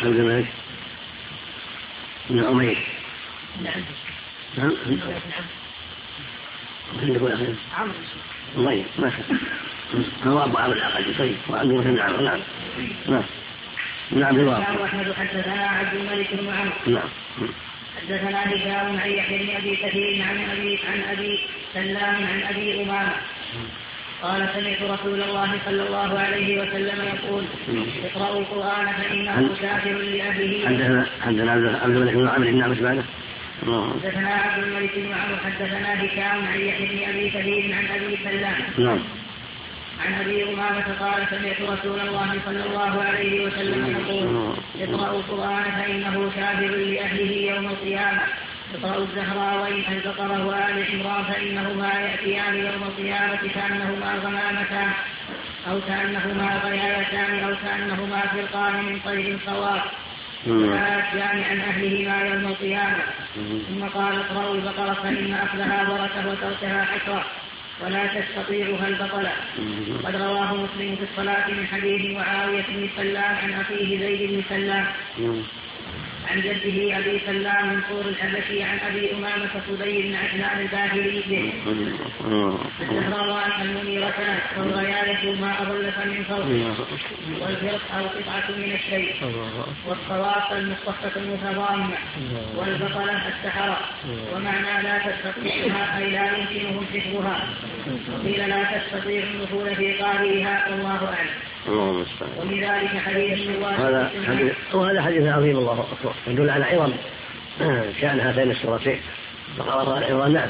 S1: بن عمير.
S2: نعم.
S1: طيب ما هو أبو عبد العقل. طيب وعنده مثل عمر. نعم نعم نعم.
S2: الإمام أحمد حدثنا عبد الملك بن عمر.
S1: نعم.
S2: حدثنا هشام عن يحيى بن أبي كثير عن أبي سلام عن أبي أمامة قال سمعت رسول الله صلى الله عليه وسلم يقول اقرأوا القرآن فإنه شافع لأهله.
S1: عندنا عبد الملك بن عمر. نعم. بعده
S2: حدثنا عبد الملك بن عمر حدثنا هشام عن يحيى بن أبي كثير عن أبي سلام.
S1: نعم.
S2: عن أبي أمامة قال سمعت رسول الله صلى الله عليه وسلم يقول اقرأوا القرآن فإنه شافع لأهله يوم القيامة. اقرأوا الزهراوين البقرة وآل عمران فإنهما يأتيان يوم القيامة كأنهما غمامتان أو كأنهما غيايتان أو كأنهما فرقان من طير صواب يأتيان عن أهلهما يوم القيامة. ثم قال اقرأوا البقرة فإن أخذها بركة وتركها حسرة ولا تستطيعها البطلة. قد رواه مسلم في الصلاة من حديث معاوية بن سلام عن أخيه زيد بن سلام عن جده أبي سلام من طور الحبشي عن أبي أمامة صدي بن عثمان الباهلي به. الزهراوان المنيرتان والغياية ما أظلف من فوق، والفرق أو قطعة من الشيء، والصواف المخففة المتضامة، والبطلة السحرة. ومعنى لا تستطيعها أي لا يمكنهم حفظها، وقيل لا تستطيع الدخول في قارئها والله أعلم. ومن ذلك حديث
S1: هذا حديث عظيم الله أكبر يدل على عظم شأن هاتين السورتين. بقرة وآل عمران. نعم.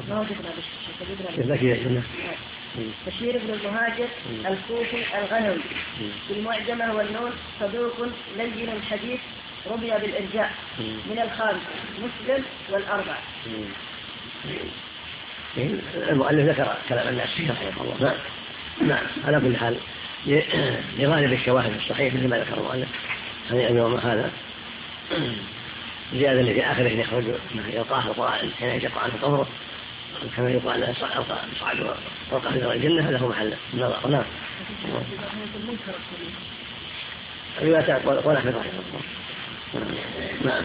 S4: بشير بن المهاجر الكوفي الغنوي في المعجمة والنون صدوق لين الحديث رمي بالإرجاء من الخامس مسلم والأربع.
S1: المؤلف ذكر كلام الناس فيه رحمه الله. نعم. على كل حال لغالب الشواهد الصحيح مثل ما ذكر المؤلف هذا زيادة في آخره يخرج يلقاه القرآن حين يشق عنه قبره كما يقال صعد وقع في الجنة. هذا هو محل النظر. نعم. روايات ولا في ظاهر. نعم.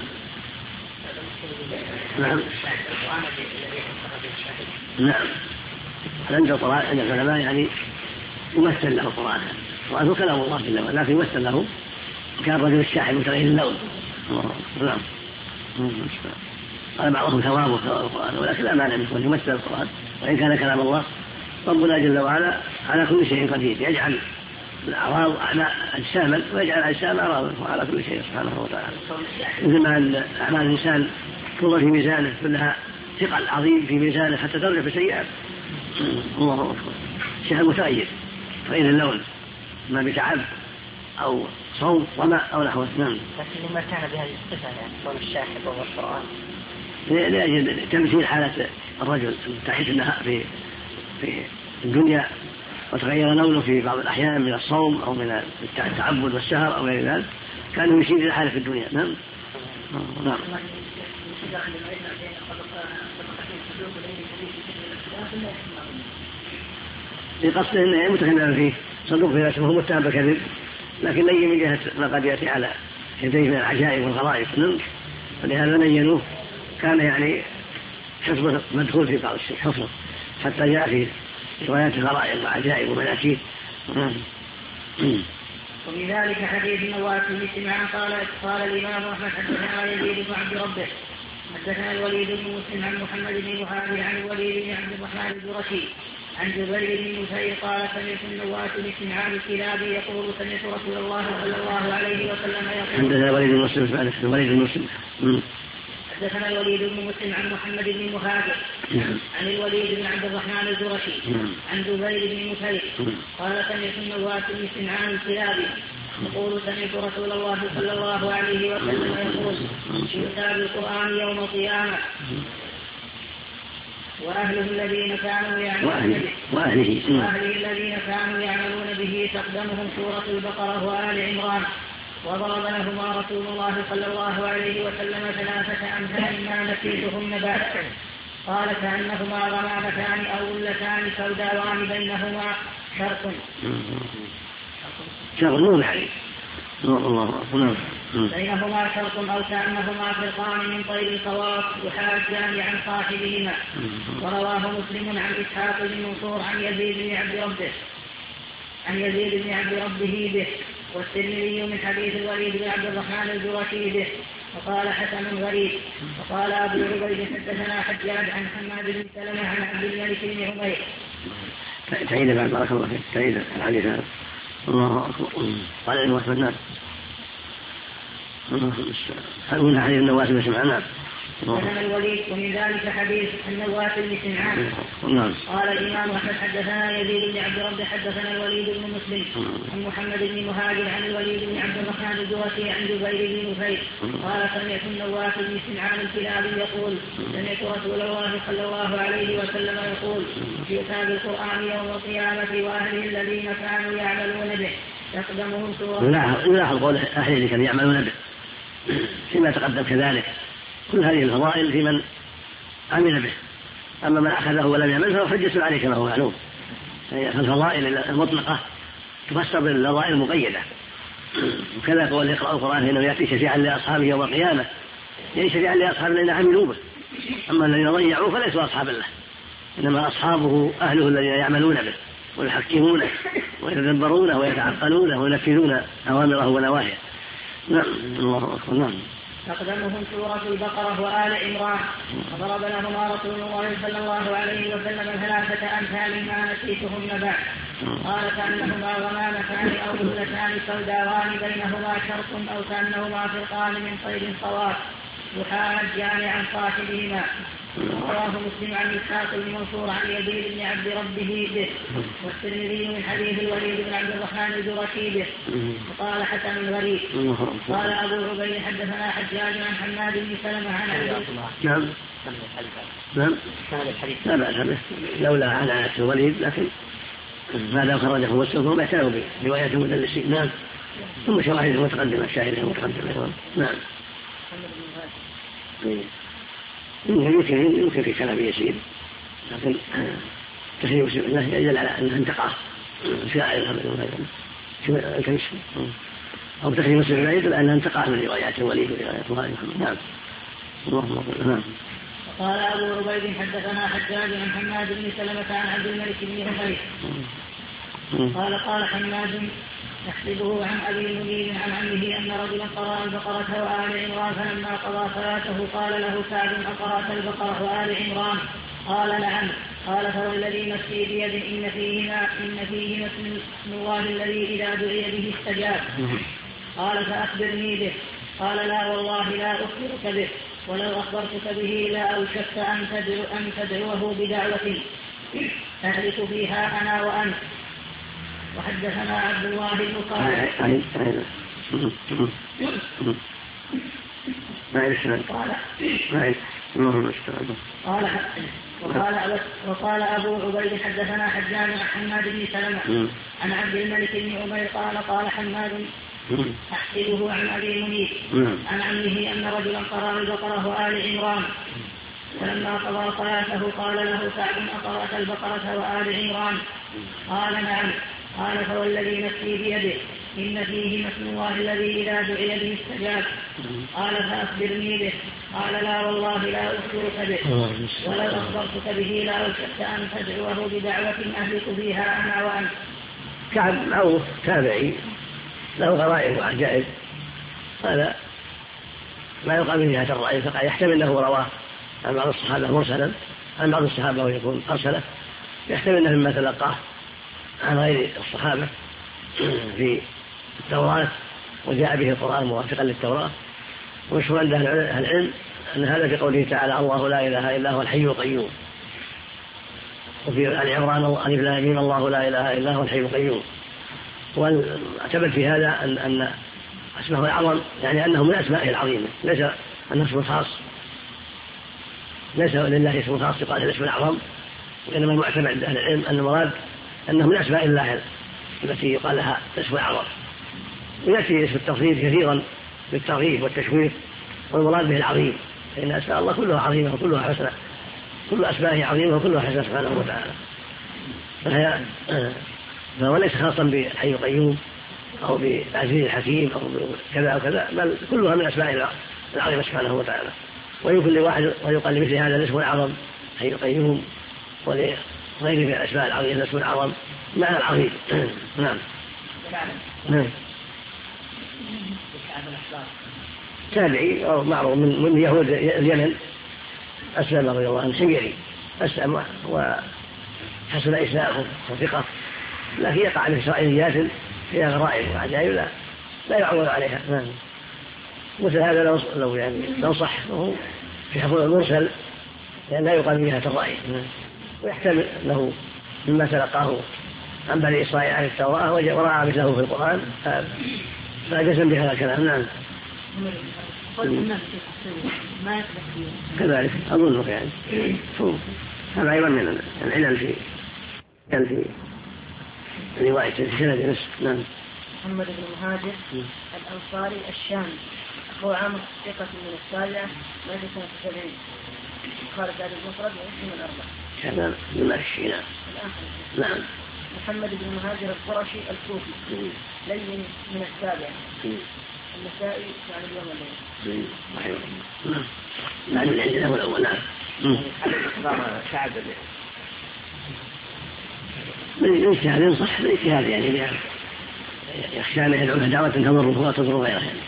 S1: نعم. نعم. عند القرآن عند العلماء يعني يمثل له القرآن وهو كلام الله جل وعلا لكن يمثل له كالرجل الشاحب متغير اللون. نعم. قال بعضهم ثوابه ثواب القرآن ولكن لا مانع من يمثل القرآن وإن كان كلام الله. ربنا جل وعلا على كل شيء قدير يجعل الأعراض أجساما ويجعل أجسام أعراضا وعلى كل شيء سبحانه وتعالى. مثل ما أعمال الإنسان توضع في ميزانه كلها ثقل عظيم في ميزانه حتى ترجع في سيئات. الله أكبر. شيء متغير تغير اللون ما بتعب أو صوت ظمأ أو نحوه. نعم.
S2: لكن ما كان بهذه الصفة يعني صوت الشاحب والقرآن
S1: لأجل تمثيل حالة الرجل تعيش النهار في الدنيا وتغير لونه في بعض الأحيان من الصوم أو من التعبد والسهر أو غير ذلك كان يشير إلى حالة في الدنيا. نعم. نعم. لقصد أنه متكلم فيه صدوق في نفسه متهم بالكذب، لكن لي من جهة ما قد يأتي على يديه من العجائب والغرائب، ولهذا نينوه كان يعني حفظه مدخول في بعض الشيء حفظه، حتى جاء في روايات غرائب وعجائب ومناكير.
S2: ومن ذلك حديث النواس بن سمعان قال الإمام أحمد حدثنا يزيد بن عبد ربه حدثنا الوليد بن مسلم عن محمد بن وهاب عن الوليد بن عبد الرحمن الجرشي عن جبير بن مسير قال سمعت النواس بن سمعان الكلابي يقول سمعت رسول الله صلى الله عليه وسلم يقول.
S1: حدثنا الوليد بن مسلم
S2: حدثنا الوليد بن مسلم عن محمد بن مهاجر عن الوليد بن عبد الرحمن الجرشي عن جبير بن مسير قال سمعت النواس بن سمعان الكلابي يقول سمعت رسول الله صلى الله عليه وسلم يقول يؤتى بالقرآن يوم القيامة وأهله الذين كانوا يعملون به تقدمهم سورة البقرة وآل عمران وضرب لهما رسول الله صلى الله عليه وسلم 3 أمثال ما نسيتهن بعد قال كأنهما غمامتان أو غلتان سوداوان بينهما شرق بينهما شرق أو كأنهما فرقان من طير الخواص يحاجان عن صاحبهما. ورواه مسلم عن إسحاق بن منصور عن يزيد بن عبد ربه به، والترمذي من حديث الوليد بن عبد الرحمن الجرشي به وقال حسن غريب. وقال أبو عبيد حدثنا حجاج عن حماد بن سلمة عن عبد الملك بن عمير.
S1: تعيد بعد بارك الله فيك، تعيد الحديث هذا. الله أكبر. قال إنه وحب الناس هل هنا حديث النواس بن سمعان؟
S2: حدثنا الوليد. ومن ذلك حديث النواس بن سمعان قال الإمام أحمد حدثنا يزيد بن عبد ربه حدثنا الوليد بن مسلم عن محمد بن مهاجر عن الوليد بن عبد الرحمن الجرشي عن جبير بن مسير قال سمعت النواس بن سمعان الكلابي يقول سمعت رسول الله صلى الله عليه وسلم يقول يؤتى بالقرآن يوم القيامة وأهله الذين كانوا يعملون به تقدمهم سورة.
S1: يلاحظ قول أهله اللي كانوا يعملون به فيما تقدم كذلك، كل هذه الفضائل في من عمل به، أما من أخذه ولم يعمل فهو حجة عليه كما هو معلوم. فالفضائل المطلقة تفسر بالفضائل المقيدة، وكذا قول يقرأ القرآن إنه يأتي شفيعا لأصحابه يوم القيامة، يعني شفيعا لأصحاب الذين عملوا به، أما الذين ضيعوه فليسوا أصحاب الله، إنما أصحابه أهله الذين يعملون به ويحكمونه ويتدبرونه ويتعقلونه وينفذون أوامره ونواهيه. نعم. الله أكبر. نعم.
S2: تقدمهم سورة البقرة وآل عمران وضرب لهما رسول الله صلى الله عليه وسلم 3 أمثال ما نسيتهن بعد قال كأنهما غمامتان أو غلتان سوداوان بينهما شرق أو كأنهما فرقان من طير صواب يحاجان عن صاحبهما. رواه مسلم عن إسحاق بن منصور عن يزيد بن عبد ربه به، والترمذي من حديث الوليد بن عبد الرحمن الجرشي به وقال حسن غريب. قال أبو عبيد حدثنا حجاج عن حماد بن سلمة عن
S1: نعم لا بأس به لولا على الوليد، لكن ماذا خرجه مسلم فهم اعتنوا برواية المدلسين. نعم. ثم شواهد متقدمة شاهدة متقدمة. نعم. يمكن في كلام يسير، لكن تخيل مسلم الله يدل على أنها انتقاه أو تخيل مسلم الله يدل على أنها انتقاه من روايات الوليد وروايات الله محمد. نعم. اللهم صل. نعم.
S2: قال أبو عبيد حدثنا حجاج عن حماد بن سلمة عن عبد الملك بن عمير قال حماد يحسبه عن أبي منيب عن عمه أن رجلا قرأ البقرة وآل عمران فلما قضى صلاته قال له سعد أقرأت البقرة وآل عمران؟ قال نعم. قال فوالذي نفسي بيده إن فيهما اسم الله الذي إذا دعي به استجاب. قال فأخبرني به. قال لا والله لا أخبرك به، ولو أخبرتك به لا أوشكت أن تدعوه بدعوة أهلك فيها أنا وأنت. وحدثنا عبد الله بن قال وقال أبو عبيد حدثنا حجاج عن حماد بن سلمة عن عبد الملك بن عمير قال حماد أحسبه عن أبي منيب عن عمه أن رجلا قرأ البقرة وآل عمران فلما قضى صلاته قال له سعد أقرأت البقرة وآل عمران؟ قال نعم. قال فوالذي نفسي بيده إن فيه اسم الله الذي إذا دعي به استجاب. قال فأخبرني به. قال لا والله لا أخبرك به، ولو أخبرتك به لا أشك أن تدعوه بدعوة أهلك فيها أنا وأنت.
S1: كعب معروف تابعي له غرائب وعجائب، هذا ما يقع من جهة الرأي، فقد يحتمل له رواه عن بعض الصحابة مرسلا، عن بعض الصحابة ويكون أرسله، يحتمل أنه مما تلقاه عن غير الصحابة في التوراة وجاء به القرآن موافقا للتوراة. ومشهور عند أهل العلم أن هذا في قوله تعالى الله لا إله إلا هو الحي القيوم، وفي آل عمران ألف لام ميم الله لا إله إلا هو الحي القيوم. واعتبر في هذا أن اسمه الأعظم يعني أنه من أسمائه العظيمة، ليس أنه اسم خاص، ليس لله اسم خاص يقال الاسم الأعظم، وإنما المعتمد عند أهل العلم أن المراد أنه من أسماء الله التي يقال لها اسم الأعظم. ويأتي اسم التفضيل كثيرا بالترغيب والتشويق، والمراد به العظيم، فإن أسماء الله كلها عظيمة وكلها حسنة، كل أسمائه عظيمة وكلها حسنة سبحانه وتعالى. فهو ليس خاصا بالحي القيوم أو بالعزيز الحكيم أو كذا أو كذا، بل كلها من أسماء العظيمة سبحانه وتعالى. ويمكن لواحد ويقال لمثل هذا الاسم الأعظم حي القيوم، ولغيره من الأسماء العظيمة الاسم الأعظم معنى العظيم. نعم. نعم. تابعي أو معروف من يهود اليمن، أسلم رضي الله عنه حميري، أسلم وحسن إسلامه وثقة، لكن يقع من إسرائيليات فيها غرائب وعجائب لا يعول عليها. مثل هذا لو صح في حفظ المرسل لأن لا يقال من جهة الرأي، ويحتمل له مما تلقاه عن بني إسرائيل عن التوراة ورأى مثله في القرآن فجزم بهذا الكلام. نعم. كذلك أظنك يعني هذا أيضا من العلل في رواية سند نصف. نعم.
S4: محمد بن مهاجر الأنصاري الشامي، أخو عامر ثقة من السابعة مات سنة 70، خالد هذا المفرد ومسلم الأربعة.
S1: كذا بمشي. نعم.
S4: محمد بن مهاجر القرشي الكوفي لين من السابعة، النسائي يعني اليوم الليل.
S1: نعم. من عندنا والأول. نعم.
S3: شعب
S1: من اجتهاد صح، من اجتهاد يعني يخشى أن يدعو دعوة تضره وتضر غيره يعني.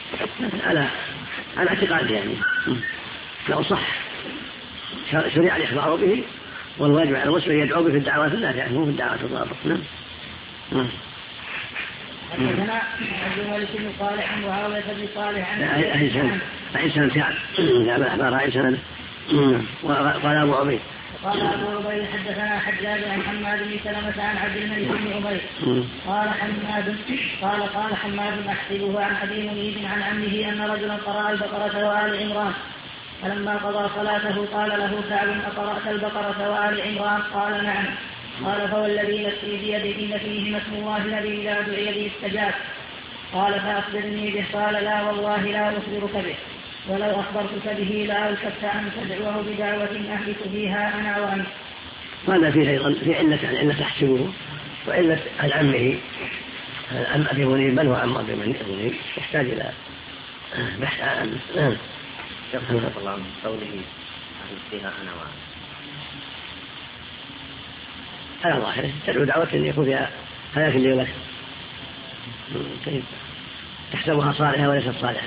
S1: على اعتقاد يعني لو صح شريع الإخبار به، والواجب على المسلم يدعو به في الدعوات النافعة مو في الدعوات الضارة. نعم.
S2: حدثنا عبد الملك بن صالح وعاوية بن صالح عن
S1: أي سنة كعب جاب الأخبار أي سنة. وقال أبو عبيد
S2: حدثنا حجاج عن حماد بن سلمة عن عبد الملك بن عمير قال حماد أحسبه عن أبي منيب عن عمه أن رجلا قرأ البقرة وآل عمران، فلما قضى صلاته قال له سعد أقرأت البقرة وآل عمران؟ قال نعم. قال فوالذي نفسي بيده إن فيهما اسم الله الذي إذا دعي به استجاب. قال فأخبرني به. قال لا والله لا أخبرك به، ولو أخبرتك به لا أشك أن تدعوه بدعوة أهلك فيها أنا وأنت.
S1: هذا فيه أيضا في علة تحسبه وعلة عن عمه عن أبي منيب، من هو عم أبي منيب يحتاج إلى بحث عنه.
S3: يقول الله عن قوله أهلك فيها أنا وأنت
S1: على ظاهره تدعو دعوة أن يكون فيها حياة اللي لك تحسبها صالحة وليست صالحة.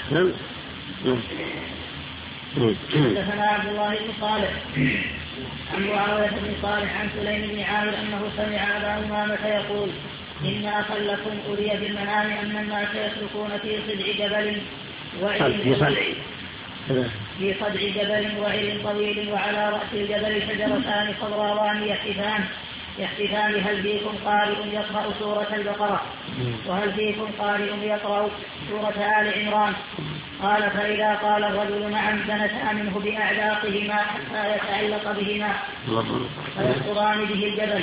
S2: حدثنا عبد الله بن صالح عن معاوية بن صالح عن سليم بن عامر أنه سمع أبا أمامة يقول إن أخا لكم أري بالمنام أن الناس يسلكون في صدع جبل وعر طويل وعلى رأس الجبل شجرتان خضراوان يحتفان هل فيكم قارئ يقرأ سورة البقرة وهل فيكم قارئ يقرأ سورة آل عمران؟ قال فإذا قال الرجل نعم زنتا منه بأعلاقهما حتى يتعلق بهما فيسقطان به الجبل.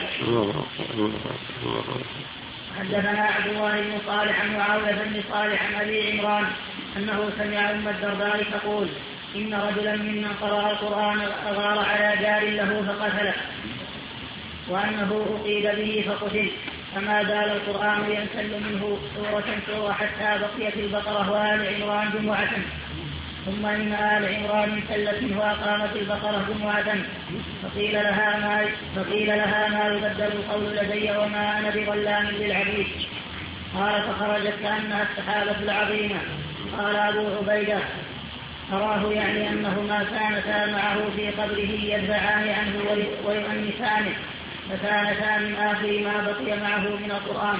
S2: حدثنا عبد الله بن صالح عن معاوية بن صالح عن أبي عمران أنه سمع أم الدرداء تقول إن رجلا ممن قرأ القرآن أغار على جار له فقتله وأنه أقيد به فقتل فما زال القرآن ينسل منه سورة حتى بقيت البقرة وآل عمران جمعة ثم إن آل عمران انسلت منه وأقامت البقرة جمعة فقيل لها ما يبدل القول لدي وما أنا بظلام للعبيد قال فخرجت كأنها السحابة العظيمة. قال أبو عبيدة أراه يعني أنهما كانتا معه في قبره يدفعان عنه ويؤنسانه فكانتا من آخر ما بقي معه من القرآن.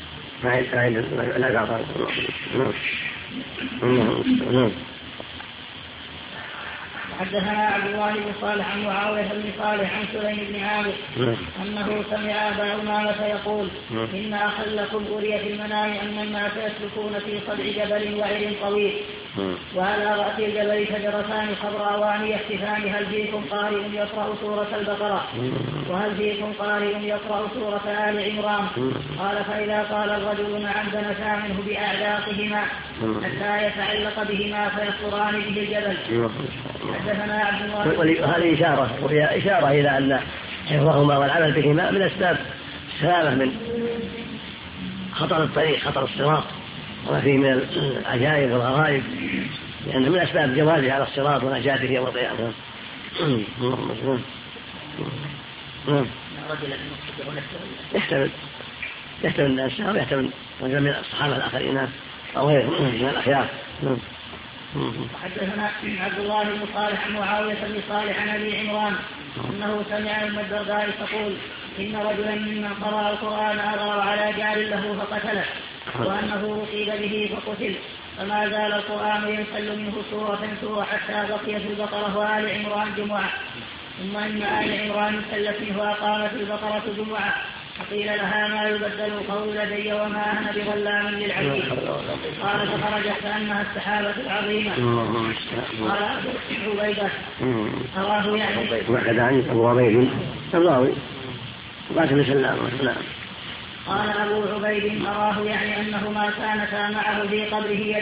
S2: حدثنا عبد الله بن صالح عن معاوية بن صالح عن سليم بن عامر أنه سمع أبا أمامة يقول إن أخا لكم أري في المنام أن الناس يسلكون في صدع جبل وعر طويل وعلى رأس الجبل شجرتان خضراوان يختفان هل فيكم قارئ يقرأ سورة البقرة وهل فيكم قارئ يقرأ سورة آل عمران قال فإذا قال الرجل نعم دنسا منه بأعلاقهما حتى يتعلق بهما فيصران به الجبل.
S1: وهذه إشارة إلى أن حفظهما والعمل بهما من أسباب السلامة من خطر الطريق خطر الصراط وما فيه من العجائب والغرائب لأنه من أسباب جوازه على الصراط ونجاته يوم القيامة. يحتمل الناس ويحتمل رجل من الصحابة الآخرين أو غيرهم من الأخيار.
S2: حدثنا عبد الله بن صالح عن معاوية بن صالح عن أبي عمران أنه سمع أم الدرداء تقول إن رجلا ممن قرأ القرآن أغار على جار له فقتله وأنه أصيب به فقتل فما زال القرآن ينسل منه سورة حتى بقيت البقرة وآل عمران جمعة ثم إن آل عمران انسلت منه وأقامت البقرة جمعة فقيل لها ما يبدل القول لدي وما أنا بظلام للعبيد قال فخرجت كأنها السحابة العظيمة. قال أبو عبيدة أراه يعني
S1: أبو عبيد الراوي قاتل سلام.
S2: قال أبو عبيد أراه يعني أنهما كانتا معه في قبره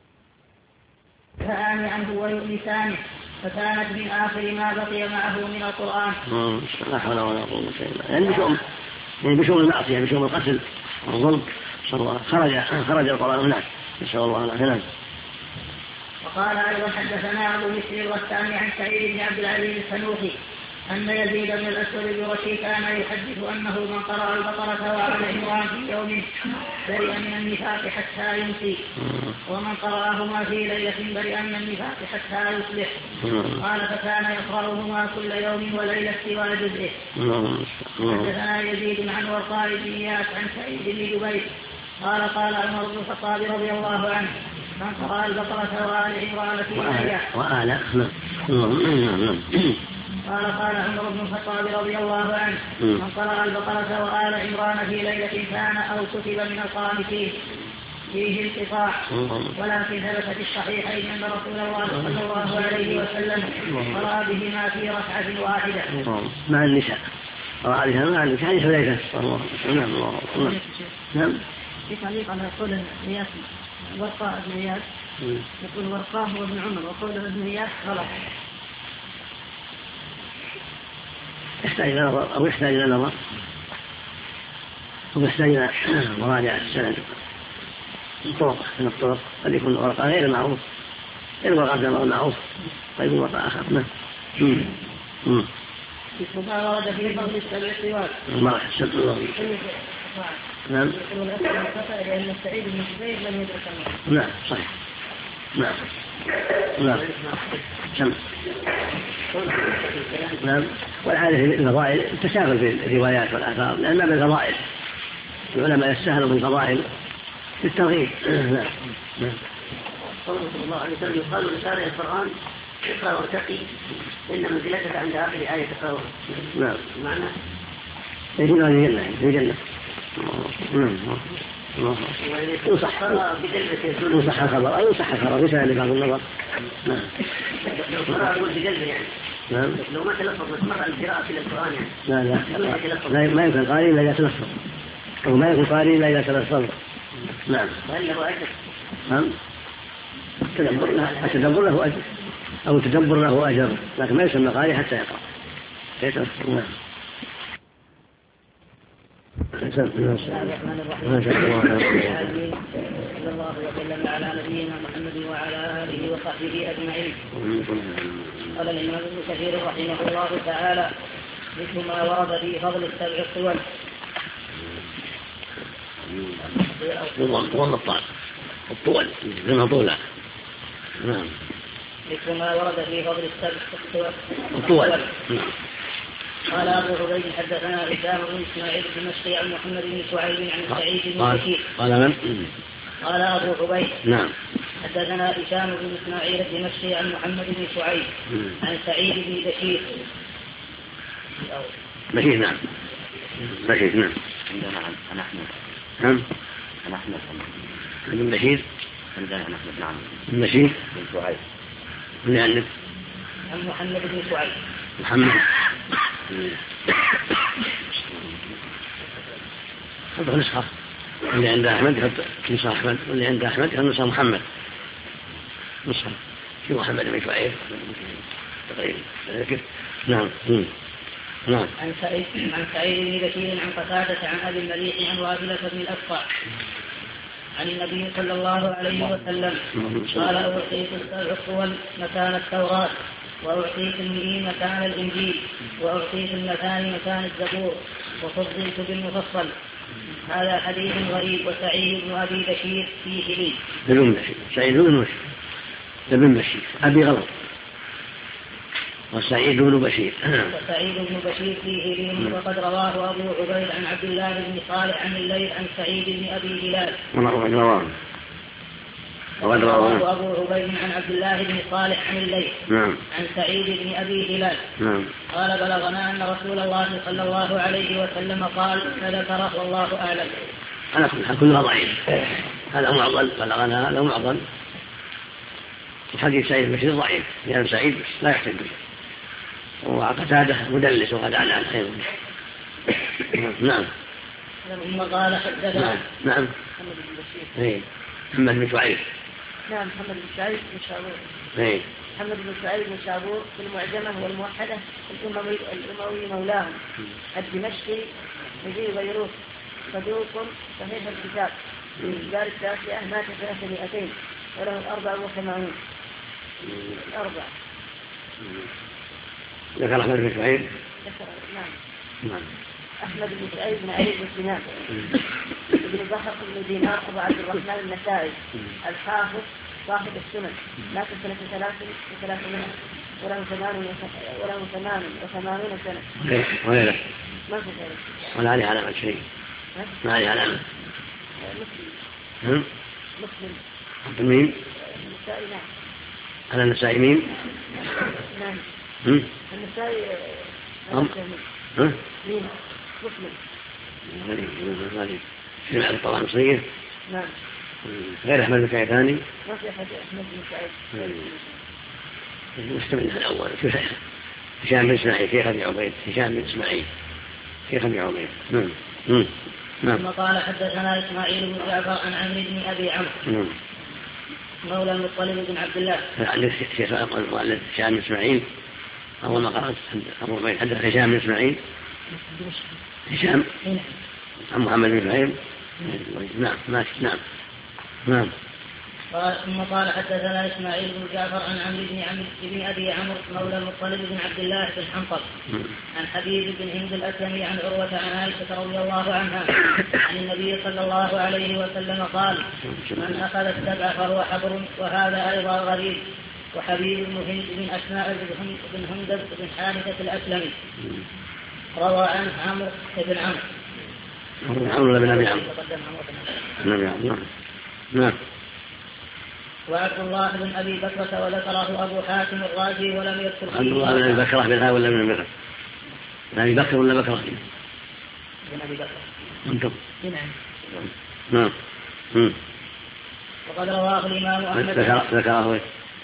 S2: يدفعان عنه ويؤنسانه فكانت من آخر ما بقي معه من القرآن.
S1: لا حول ولا قوة إلا بالله. يعني بشؤم المعصية بشؤم القتل والظلم خرج القرآن هناك نسأل الله العافية.
S2: وقال أيضا حدثنا أبو مسلم الغساني عن سعيد بن عبد العزيز السنوخي أن يزيد بن الأسود الجرشي كان يحدث أنه من قرأ البقرة وآل عمران في يوم برئ من النفاق حتى يمسي ومن قرأهما في ليلة برئ من النفاق حتى يصبح قال فكان يقرأهما كل يوم وليلة سوى جزئه. حدثنا يزيد عن ورقاء بن إياس عن سعيد بن جبير قال قال عمر بن الخطاب رضي الله عنه من قرأ البقرة وآل عمران في ليلة قال عمر بن الخطاب رضي الله عنه من قرأ البقرة وآل عمران في ليلة كان أو كتب من القانتين فيه انقطاع ولكن ثبت في الصحيحين أن رسول الله صلى الله عليه وسلم قرأ بهما في ركعة واحدة
S1: مع النساء قرأ بها مع النساء حديث حذيفة. نعم.
S4: في تعليق على قول إياس ورقاء بن إياس يقول ورقاء هو ابن عمر وقوله ابن إياس غلط.
S1: يحتاج إلى نظر أو يحتاج إلى نظر ويحتاج إلى مراجعة السند الطرق من الطرق قد يكون ورقة غير معروف غير ورقة معروف قد يكون ورقة آخر.
S2: ما ورد في فضل السبع سواد
S1: نعم
S2: لأن سعيد بن جبير لم يدرك الله.
S1: نعم صحيح. نعم والعادة في الفضائل تساهل في الروايات والآثار لأن ما بالفضائل العلماء يستاهلوا بالفضائل في الترغيب.
S3: قوله صلى الله عليه وسلم يقال لقارئ القرآن اقرأ وارتقي إن منزلتك عند آخر آية تقرأها.
S1: نعم
S3: معنى
S1: يكون هذه الجنة في جنة. يصح الخبر أو يصح الخبر يسأل لبعض النظر.
S3: لو قرأ أقول بقلبه يعني لو ما تلفظ مرة القراءة في القرآن يعني
S1: لا ما يمكن قارئ إلا إذا تلفظ أو ما يكون قارئ إلا إذا تلفظ. نعم.
S3: وهل له أجر؟
S1: التدبر له أجر أو تدبر له أجر، لكن ما يسمى قارئ حتى يقرأ.
S2: بسم الله الرحمن الرحيم. صلى الله وسلم على نبينا محمد وعلى آله وصحبه أجمعين. قال الإمام ابن كثير رحمه الله تعالى: مثل ما ورد في فضل السبع الطول.
S1: الطول لما طولها. نعم.
S2: مثل ما ورد في فضل السبع
S1: الطول.
S2: قال أبو عبيد حدثنا هشام بن إسماعيل الدمشقي عن محمد بن شعيب عن سعيد بن بشير.
S1: قال من؟
S2: قال أبو عبيد
S1: نعم
S2: حدثنا هشام بن إسماعيل الدمشقي عن محمد بن شعيب عن سعيد بن بشير.
S1: بشير نعم. بشير نعم.
S3: عندنا عن أحمد.
S1: نعم.
S3: عن أحمد.
S1: بن بشير.
S3: عندنا عن أحمد. نعم.
S1: بن بشير.
S3: بن شعيب.
S1: اللي عندك؟
S2: عن محمد بن شعيب.
S1: محمد. حط نسخة اللي عند أحمد يحط نسخة أحمد، واللي عند أحمد يحط نسخة محمد. نسخة في محمد بن شعيب تقريبا. نعم. نعم.
S2: عن سعيد بن بشير عن قتادة عن أبي المليح عن واثلة بن الأسقع عن النبي صلى الله عليه وسلم قال: أعطيت السبع الطول مكان التوراة، وأعطيت المئين مكان الإنجيل، وأعطيت المثاني مكان الزبور، وفضلت بالمفصل. هذا حديث غريب. وسعيد بن أبي بشير فيه لي.
S1: بن بشير. سعيد بن بشير أبي غلط. وسعيد بن بشير.
S2: وسعيد بن بشير فيه لي. وقد رواه أبو عبيد عن عبد الله بن صالح عن الليث عن سعيد بن أبي هلال. وقد رواه أبو عبيد عن عبد الله بن صالح عن الليث عن سعيد بن أبي هلال. قال: بلغنا أن رسول الله صلى الله عليه وسلم قال فذكره والله أعلم.
S1: أنا كلها ضعيف. هذا معضل. بلغنا هذا معضل. وحديث سعيد بن بشير ضعيف لأن سعيد لا يحتج به، وقتادة مدلس وقد عن خير. نعم.
S2: ثم قال حدثنا.
S1: نعم. محمد بن شعيب.
S4: نعم. محمد بن شعيب بن شابور. محمد بن شعيب بن شابور في المعجمة والموحدة الأموي مولاهم الدمشقي مجيء بيروت، صدوق صحيح الكتاب في الدار التاسعة مات سنة 200 وله 84.
S1: ذكر أحمد بن شعيب.
S4: نعم. أحمد بن شعيب بن علي بن سنان ابن بحر بن دينار أبو عبد الرحمن النسائي الحافظ صاحب السنن مات سنة 300 وله 88 سنة.
S1: ولا
S4: ما في ذلك.
S1: ولا عليه علامة شيء. ما عليه علامة.
S4: مسلم.
S1: مين؟
S4: النسائي. نعم.
S1: على النسائي مين؟
S4: نعم. النسائي. مين؟ مسلم.
S1: في بعض الطبعة المصرية.
S4: نعم.
S1: غير أحمد بن شعيب ثاني.
S4: ما في أحد أحمد بن شعيب.
S1: مستمع الأول هشام بن إسماعيل شيخ أبي عبيد. هشام بن إسماعيل شيخ أبي عبيد.
S2: ثم قال حدثنا إسماعيل بن جعفر عن عمرو بن أبي عمرو مولى المطلب بن عبد الله.
S1: عندك شيخ المؤلف هشام بن إسماعيل. أول ما قرأت أبو عبيد حدث هشام بن إسماعيل. هشام عن محمد بن شعيب. نعم ماشي. نعم.
S2: ثم قال حدثنا إسماعيل بن جعفر عن عمرو بن أبي عمرو مولى المطلب بن عبد الله بن حنطب عن حبيب بن هند الأسلمي عن عروة عن عائشة رضي الله عنها عن النبي صلى الله عليه وسلم قال: من أخذ السبع فهو حبر. وهذا أيضا غريب. وحبيب بن هند بن أسماء بن هندب بن حارثة الأسلمي روى عن عمرو بن
S1: عمرو بن أبي عمرو. نعم.
S2: وعبد الله بن أبي بكرة وذكره أبو حاتم الرازي ولم يذكر فيه.
S1: عبد الله بن أبي بكرة بالهاء ولا من بكرة؟ أبي بكر ولا بكرة؟
S2: بن أبي بكرة.
S1: أنتم.
S2: نعم.
S1: نعم.
S2: وقد رواه الإمام أحمد.
S1: ذكره.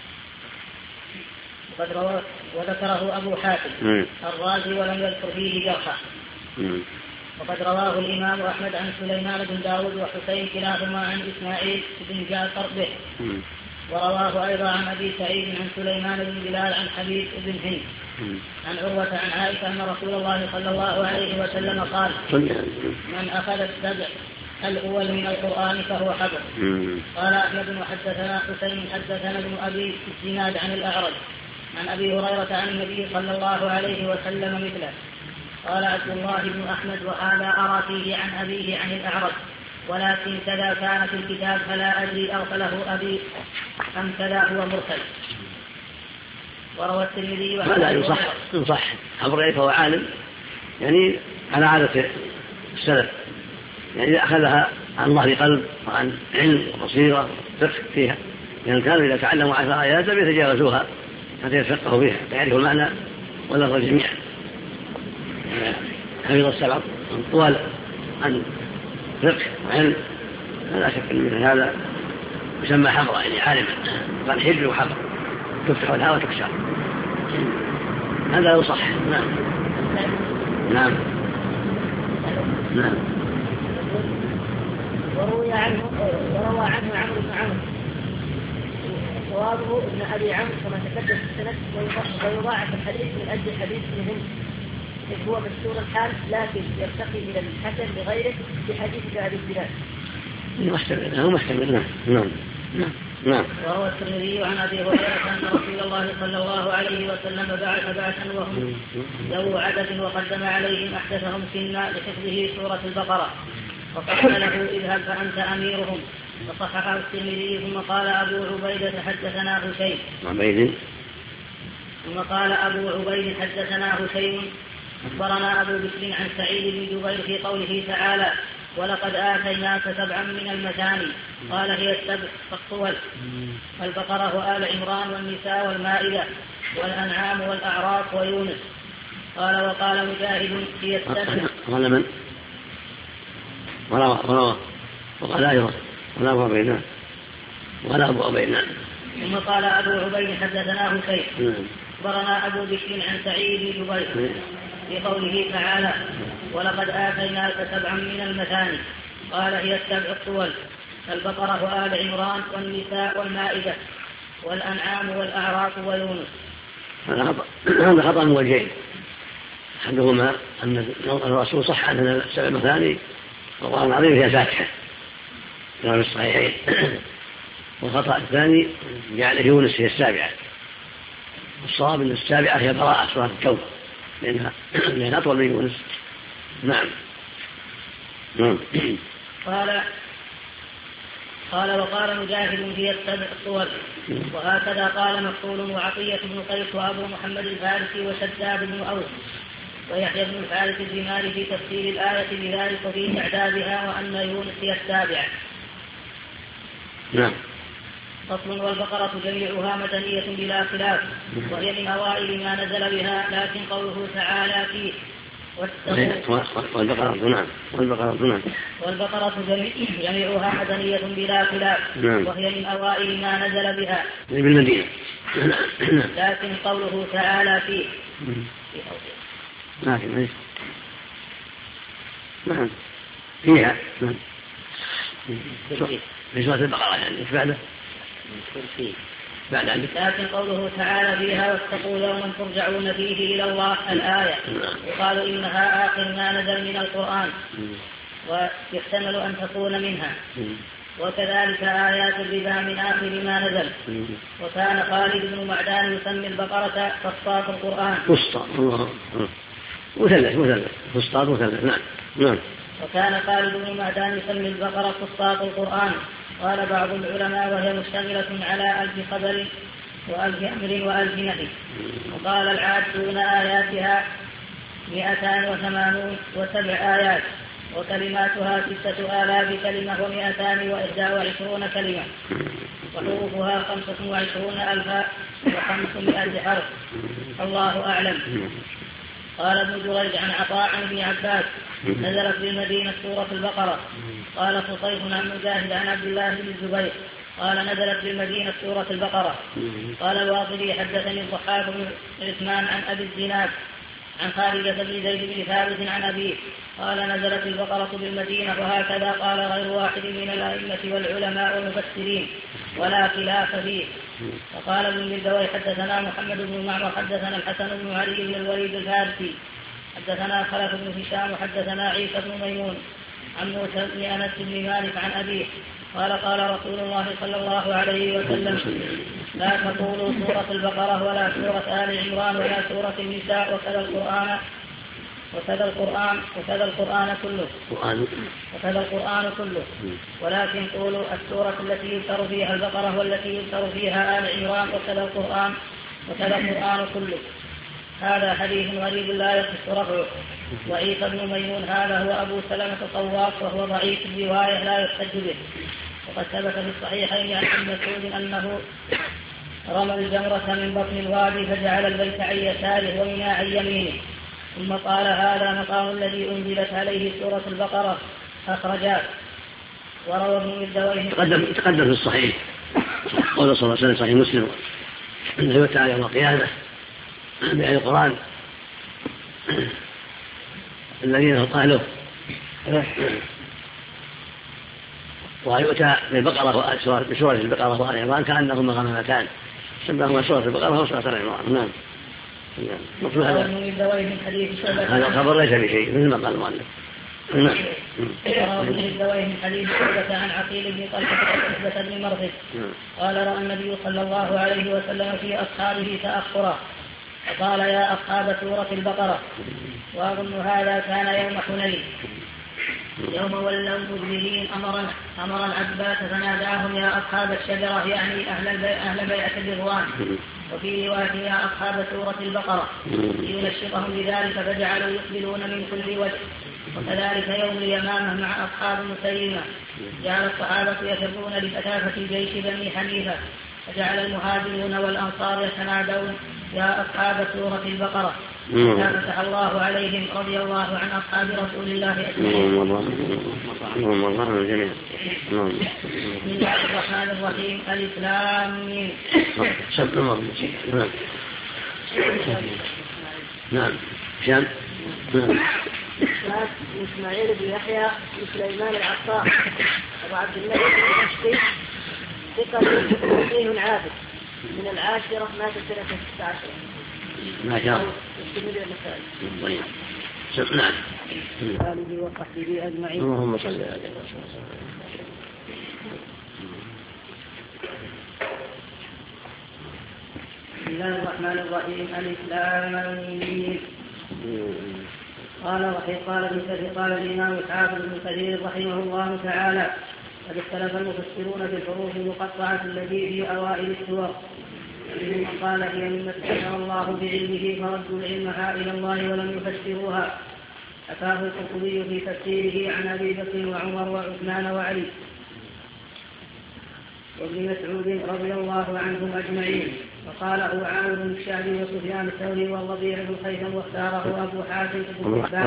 S2: وقد رواه وذكره أبو حاتم الرازي ولم يذكر فيه جرحا. وقد رواه الإمام أحمد عن سليمان بن داود وحسين كلاهما عن إسماعيل بن جعفر به. ورواه أيضا عن أبي سعيد عن سليمان بن بلال عن حبيب بن هند عن عروة عن عائشة أن رسول الله صلى الله عليه وسلم قال من أخذ السبع الأول من القرآن فهو حفظ. قال أحمد وحدثنا حسين حدثنا ابن أبي الزناد عن الأعرج عن أبي هريرة عن النبي صلى الله عليه وسلم مثله. قال عبد الله بن أحمد وهذا أرى فيه عن أبيه عن الأعرج ولكن كذا كان في الكتاب فلا أدري أرسله أبي أم كذا هو مرسل. وروى الترمذي
S1: هذا يصح أمر إليه فهو عالم يعني على عادة السلف يعني إذا أخذها عن ظهر قلب وعن علم وبصيرة وفقه فيها يعني كانوا إذا تعلموا 10 آيات لم يتجاوزوها حتى يفقهوا فيها فيعرفوا المعنى واللفظ جميعا. حفظ السبع طوال عن فقه وعلم لا شك من هذا يسمى حفظا يعني عالما قال حبر وحفظ تفتح الهوى وتكسر هذا يصح. نعم نعم نعم.
S4: وروى عنه عمرو بن عمرو صوابه ابن أبي عمرو كما تقدم في السند ويضاعف الحديث من أجل حديث مهم إذ هو مشهور الحال لكن يرتقي إلى الحسن بغيره في حديث أبي الزناد.
S1: هو محتمل. نعم نعم.
S2: وروى الترمذي عن أبي هريرة أن رسول الله صلى الله عليه وسلم بعث بعثا وهم ذو عدد وقدم عليهم أحدثهم سنا لحفظه سورة البقرة وقال له اذهب فأنت أميرهم وصححه الترمذي ثم قال أبو عبيدة حدثنا هشيم حدثنا هشيم أخبرنا أبو بكر عن سعيد بن جبير في قوله تعالى ولقد آتيناك 7 من المثاني قال هي 7 فالطول البقرة وآل عمران والنساء والمائدة والأنعام والأعراف ويونس. قال وقال مجاهد هي 7
S1: قال من؟ وقال أيضا ولا أبو عبيد.
S2: ثم قال أبو عبيد حدثنا هشيم أخبرنا أبو بكر عن سعيد بن جبير في قوله تعالى ولقد آتيناك 7 من المثاني قال هي 7 الطول البقرة وآل عمران والنساء والمائدة والأنعام والأعراف ويونس.
S1: هذا خطأ موجهين أحدهما أن الرسول صح أن 7 مثاني القرآن العظيم فيها فاتحة في الصحيحين والخطأ الثاني جعل يونس هي 7 والصواب أن 7 هي براءة سورة الكون لأنها أطول من يونس. نعم.
S2: قال وقال مجاهد هي 7 الطول وهكذا قال مقتول وعطية بن قيس وأبو محمد الفارسي وشداد بن أوس ويحيى بن الحارث الزماري في تفسير الآية بذلك وفي إعدادها وأن يونس هي 7.
S1: نعم.
S2: فصل والبقرة جميعها مدنية بلا خلاف وهي من أوائل ما نزل بها لكن قوله تعالى فيه والبقرة جميعها مدنية بلا خلاف وهي من أوائل ما نزل بها
S1: بالمدينة
S2: لكن قوله تعالى فيه
S1: نعم فيها في سورة البقرة يعني بعده
S2: لكن قوله تعالى فيها واتقوا يوما ترجعون فيه إلى الله الآية وقالوا إنها آخر ما نزل من القرآن ويحتمل أن تكون منها وكذلك آيات الربا من آخر ما نزل. وكان خالد بن معدان يسمي البقرة فسطاط القرآن
S1: فسطاط مثلث. نعم.
S2: وكان خالد بن معدان يسمي البقرة فسطاط القرآن. قال بعض العلماء وهي مشتملة على 1000 خبر و1000 أمر و1000 نهي. وقال العادون آياتها 287 آيات وكلماتها 6000 كلمة و221 كلمة وحروفها 25,500 حرف. الله أعلم. قال ابن جريج عن عطاء عن ابن عباس نزلت بالمدينة سورة البقرة. قال فصيح عن مجاهد عن عبد الله بن الزبير قال نزلت بالمدينة سورة البقرة. قال الواقدي حدثني الضحاك بن عثمان عن أبي الزناد عن خالد بن زيد بن ثابت عن أبيه قال نزلت البقرة بالمدينة وهكذا قال غير واحد من الأئمة والعلماء والمفسرين ولا خلاف فيه. وقال ابن الدوي حدثنا محمد بن معمر حدثنا الحسن بن علي بن الوليد الفارسي حدثنا خلف بن هشام وحدثنا عيسى بن ميمون عن موسى بن أنس بن مالك عن أبيه قال قال رسول الله صلى الله عليه وسلم لا تقولوا سورة البقرة ولا سورة آل عمران ولا سورة النساء وكذا القرآن كله ولكن قولوا السورة التي يذكر فيها البقرة والتي يذكر فيها آل عمران وكذا القرآن كله. هذا حديث غريب لا يصح رفعه. وعيسى بن ميمون هذا هو أبو سلمة الطواف وهو ضعيف الرواية لا يحتج به. وقد ثبت في الصحيحين عن ابن مسعود أنه رمى الجمرة من بطن الوادي فجعل البيت عن يساره ومنى عن يمينه ثم قال هذا مقام الذي أنزلت عليه سورة البقرة أخرجاه. وروى ابن الدويه
S1: تقدم في الصحيح قول صلى الله عليه وسلم صحيح مسلم أنه تعالى يوم القيامة بأهل القرآن الذين قالوا ويؤتى بالبقرة بسورة البقرة وآل عمران كأنهما غمامتان سماهما سورة البقرة وسورة آل عمران. هذا الخبر ليس بشيء مثل ما قال المؤلف.
S2: وروى ابن الدويه من حديث شعبة عن عقيل بن طلحة وعتبة بن مرثد قال رأى النبي صلى الله عليه وسلم في أصحابه تأخرا فقال يا أصحاب سورة البقرة. وأظن هذا كان يوم حنين يوم ولوا مدبرين أمر العباس فناداهم يا أصحاب الشجرة يعني أهل بيعة الرضوان وفي رواية يا أصحاب سورة البقرة لينشطهم بذلك فجعلوا يقبلون من كل وجه. وكذلك يوم اليمامة مع أصحاب مسيلمة جعل الصحابة يفرون لكثافة جيش بني حنيفة فجعل المهاجرون والأنصار يتنادون يا أصحاب سورة البقرة فتح الله عليهم رضي الله عن أصحاب رسول الله أجمعين. بسم الله الرحمن الرحيم. الإسلام
S1: نعم شام
S4: إسماعيل بن يحيى بن سليمان العطار أبو عبد الله الدمشقي ثقة فقيه عابد من العاشرة مات سنة 16
S1: ما شاء الله. نعم.
S2: آله وصحبه أجمعين.
S1: اللهم صل على
S2: بسم الله الرحمن الرحيم. الإسلام قال الإمام الحافظ ابن كثير رحمه الله تعالى قد اختلف المفسرون في الحروف المقطعة التي في أوائل السور منهم من قال هي مما استثنى الله بعلمه فردوا علمها إلى الله ولم يفسروها. حكاه القرطبي في تفسيره عن أبي بكر وعمر وعثمان وعلي وابن مسعود رضي الله عنهم أجمعين. وقاله عامر بن الشعبي وسفيان الثوري والربيع بن خيثم واختاره أبو حاتم بن حبان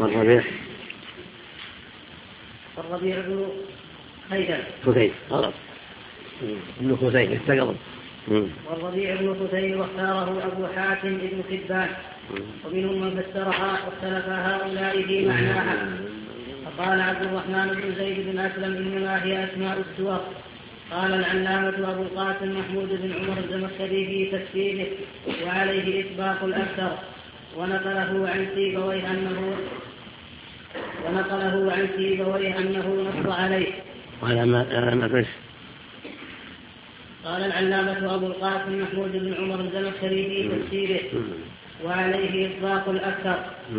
S2: والربيع بن خيثم
S1: غلط ابن خثيم استقرب
S2: والربيع بن خثيم واختاره أبو حاتم بن حبان ومنهم من فسرها واختلف هؤلاء في معناها. فقال عبد الرحمن بن زيد بن أسلم إنما هي أسماء السور. قال العلامة أبو القاسم محمود بن عمر الزمخشري في تفسيره وعليه إطباق الأكثر ونقله عن سيبويه أنه نص عليه. قال العلامة أبو القاسم محمود بن عمر الزمخشري في تفسيره وعليه إطباق الأكثر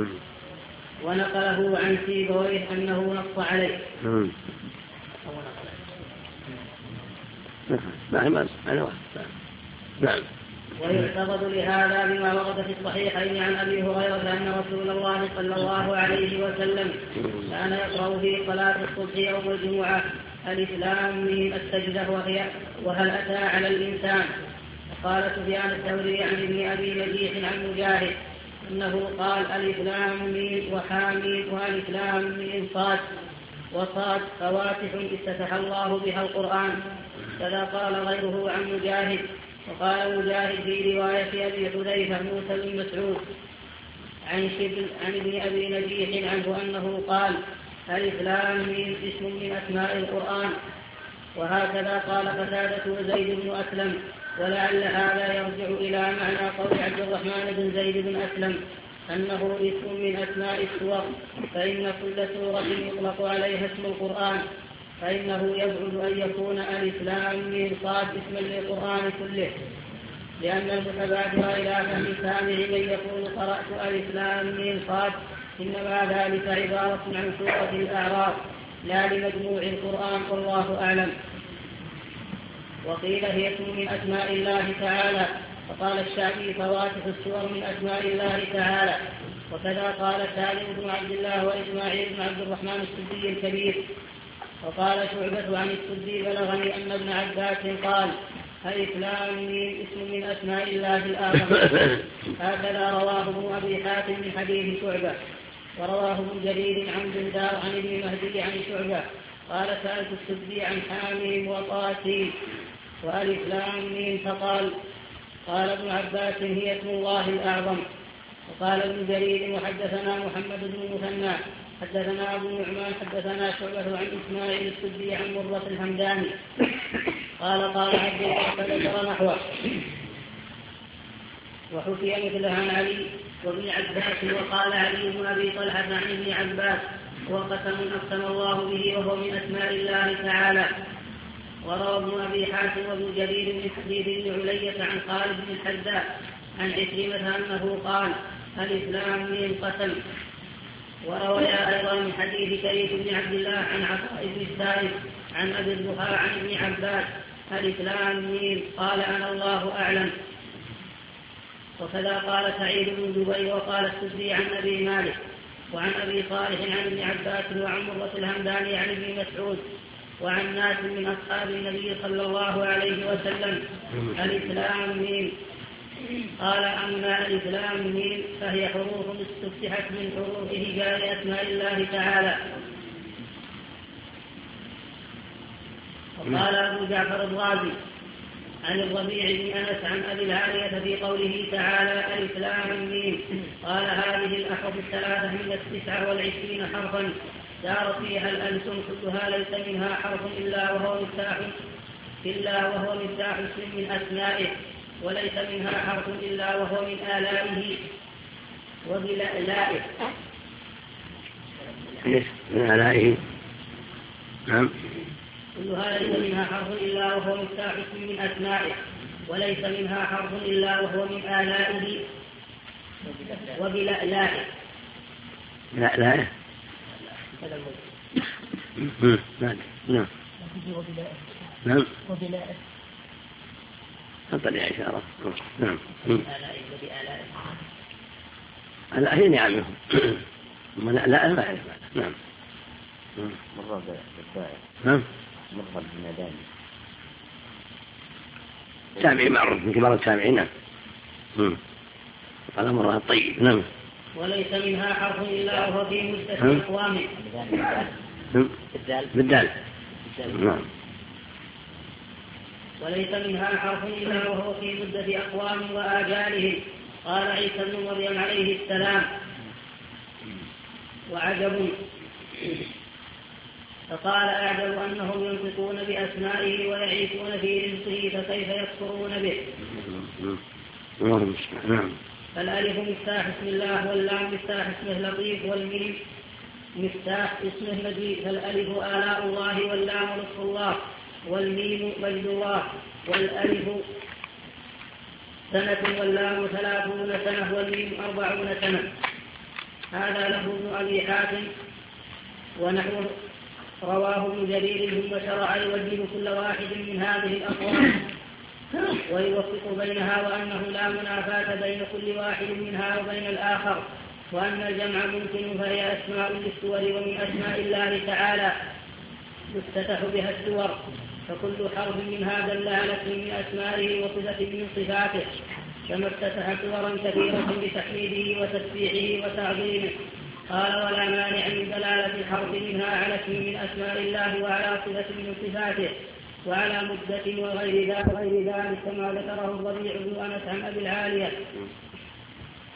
S2: ونقله عن سيبويه أنه نص عليه.
S1: نعم.
S2: ويعتقد لهذا بما ورد في الصحيحين عن أبي هريرة أن رسول الله صلى الله عليه وسلم كان يقرأ في صلاة الصبح يوم الجمعة الإسلام من السجدة وهل أتى على الإنسان. وقال سفيان الثوري عن ابن أبي نجيح عن مجاهد إنه قال الإسلام من وحامين والإسلام من صاد وصاد فواتح افتتح الله بها القرآن. كذا قال غيره عن مجاهد. وقال مجاهد في رواية أبي حذيفة موسى بن مسعود عن ابن أبي نجيح عنه أنه قال: ألف لام ميم اسم من أسماء القرآن. وهكذا قال قتادة وزيد بن أسلم، ولعل هذا يرجع إلى معنى قول عبد الرحمن بن زيد بن أسلم أنه اسم من أسماء السور، فإن كل سورة يطلق عليها اسم القرآن، فإنه يبعد أن يكون ألف لام ميم صاد اسما للقرآن كله، لأن المتبادر إلى فهم سامع من يقول قرأت ألف لام ميم صاد إنما ذلك عبارة عن سورة الأعراف لا لمجموع القرآن، والله أعلم. وقيل هي اسم من أسماء الله تعالى، فقال الشعبي: فواتح السور من أسماء الله تعالى. وكذا قال سالم بن عبد الله وإسماعيل بن عبد الرحمن السدي الكبير. وقال شعبة عن السدي: بلغني أن ابن عباس قال: ألف لام ميم اسم من أسماء الله الأعظم. هكذا رواه ابن أبي حاتم من حديث شعبة. ورواه ابن جرير عن بندار عن ابن مهدي عن شعبة قال: سألت السدي عن حاميم وطاسين وألف لام ميم، فقال: قال ابن عباس: هي اسم الله الأعظم. وقال ابن جرير: وحدثنا محمد بن المثنى حدثنا أبو نعمان حدثنا شعبة عن إسماعيل السدي عن مرة الهمداني قال عبد الله فذكر نحوه. وحكي مثله عن علي وابن عباس. وقال علي بن أبي طلحة عن ابن عباس: هو قسم أقسم الله به وهو من أسماء الله تعالى. وروى ابن أبي حاتم وابن جرير من حديث ابن علية عن خالد بن الحذاء عن عكرمة أنه قال: ألف لام ميم قسم. وروى أيضا من حديث كريم بن عبد الله عن عطاء بن السائب عن أبي الضحى عن ابن عباس: ألف لام ميم قال: أنا الله أعلم. وكذا قال سعيد بن جبير. وقال السدي عن أبي مالك وعن أبي صالح عن ابن عباس وعن مرة الهمداني عن ابن مسعود وعن ناس من أصحاب النبي صلى الله عليه وسلم: ألف لام ميم. قال: أما ألف لام ميم فهي حروف استفتحت من حروف هجاء أسماء الله تعالى. وقال أبو جعفر الرازي عن الربيع بن أنس عن أبي العالية في قوله تعالى: ألف لام ميم، قال: هذه الأحرف الثلاثة من 29 حرفا دار فيها الألسن كلها ليس منها حرف إلا وهو مفتاح اسم من أسمائه، وليس منها حرف إلا وهو من آلائه وبلائه.
S1: من آلائه. نعم.
S2: كلها ليس منها حرف إلا وهو مفتاح اسم من أسمائه، وليس منها حرف إلا وهو من آلائه وبلائه.
S1: لائه. نعم. نعم.
S2: وبلائه.
S1: تطلع إشارة. نعم. هي نعمه. لا ما يعرف. نعم.
S3: مرة بالدائر.
S1: نعم.
S3: مرة بالمداني.
S1: سامعي معروف من كبار السامعين. نعم. قال مرة الطيب. نعم.
S2: وليس منها حرف إلا وهو في مدة أقوام.
S1: بالدال. نعم.
S2: وليس منها حرف إلا وهو في مدة أقوام وآجالهم. قال عيسى بن مريم عليه السلام: وعجب. فقال: أعجب أنهم ينطقون بأسمائه ويعيشون في رزقه فكيف يكفرون به. فالألف مفتاح اسم الله، واللام مفتاح اسمه لطيف، والميم مفتاح اسمه مجيد. فالألف آلاء الله، واللام لطف الله، والميم مجد الله، والألف سنة، واللام 30 سنة، والميم 40 سنة. هذا له ابن أبي حاتم ونحوه رواه ابن جرير، ثم شرع يوجه كل واحد من هذه الأقوال ويوفق بينها، وأنه لا منافاة بين كل واحد منها وبين الآخر، وأن الجمع ممكن، فهي أسماء للسور ومن أسماء الله تعالى يفتتح بها السور، فكل حرف منها دل على اسم من أسمائه وصفة من صفاته، كما افتتح سورا كثيرة بتحميده وتسبيحه وتعظيمه. قال: ولا مانع من دلالة الحرف منها على اسم من أسماء الله وعلى صفة من صفاته وعلى مدة وغير ذلك كما ذكره الربيع بن أنس عن أبي العالية.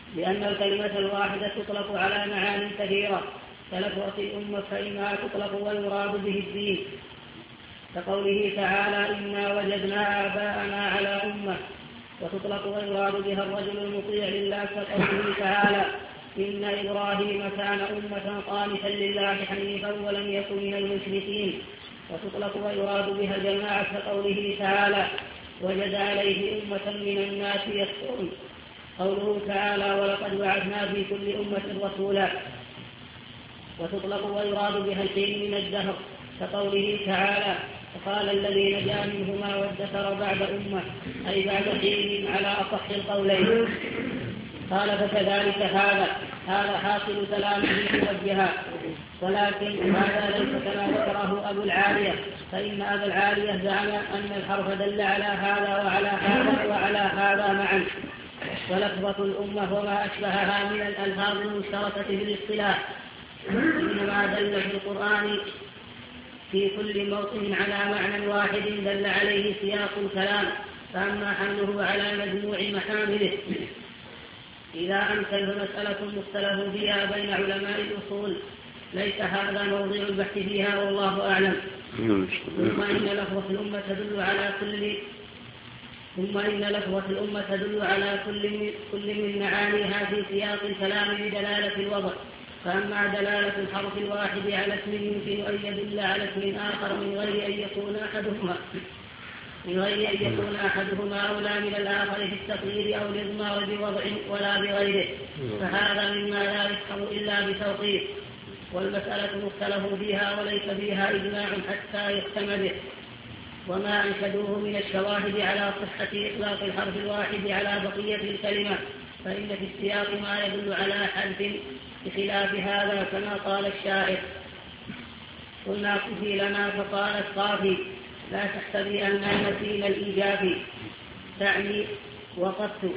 S2: لأن الكلمة الواحدة تطلق على معان كثيرة كلفظة الأمة، فإنها تطلق ويراد به الدين، كقوله تعالى إنا وجدنا آباءنا على أمة، وتطلق ويراد بها الرجل المطيع لله، كقوله تعالى إن إبراهيم كان أمة قانتا لله حنيفا ولم يكن من المشركين، وتطلق ويراد بها الجماعة، كقوله تعالى وجد عليه أمة من الناس يذكرون، قوله تعالى ولقد بعثنا في كل أمة رسولا. وتطلق ويراد بها الحين من الدهر، كقوله تعالى فقال الذي نجا منهما وادكر بعد أمة، أي بعد حين على أصح القولين. قال فكذلك هذا حاصل كلامه موجها، ولكن هذا ليس كما ذكره أبو العالية، فإن أبا العالية زعم أن الحرف دل على هذا وعلى هذا وعلى هذا معا، ولفظة الأمة وما أشبهها من الألفاظ المشتركة في الاصطلاح إنما دل في القرآن في كل موطن على معنى واحد دل عليه سياق الكلام، فأما حمله على مجموع محامله إذا أمكن مسألة مختلف فيها بين علماء الأصول، ليس هذا موضع البحث فيها والله أعلم. ثم إن لفظة الأمة تدل على كل من معانيها في سياق الكلام بدلالة الوضع، فأما دلالة الحرف الواحد على اسم يمكن أن يدل على اسم آخر من غير أن يكون أحدهما أولى من الآخر في التقدير أو الإضمار بوضع ولا بغيره، فهذا مما لا يفهم إلا بتوقيف، والمسألة مختلف فيها وليس فيها إجماع حتى يحكم به. وما أنشدوه من الشواهد على صحة إطلاق الحرف الواحد على بقية الكلمة، فإن في السياق ما يدل على حذف بخلاف هذا، كما قال الشاعر قلنا قفي لنا فقالت قافي لا تحسبي أن المسيل الإيجاب تعني وقفت.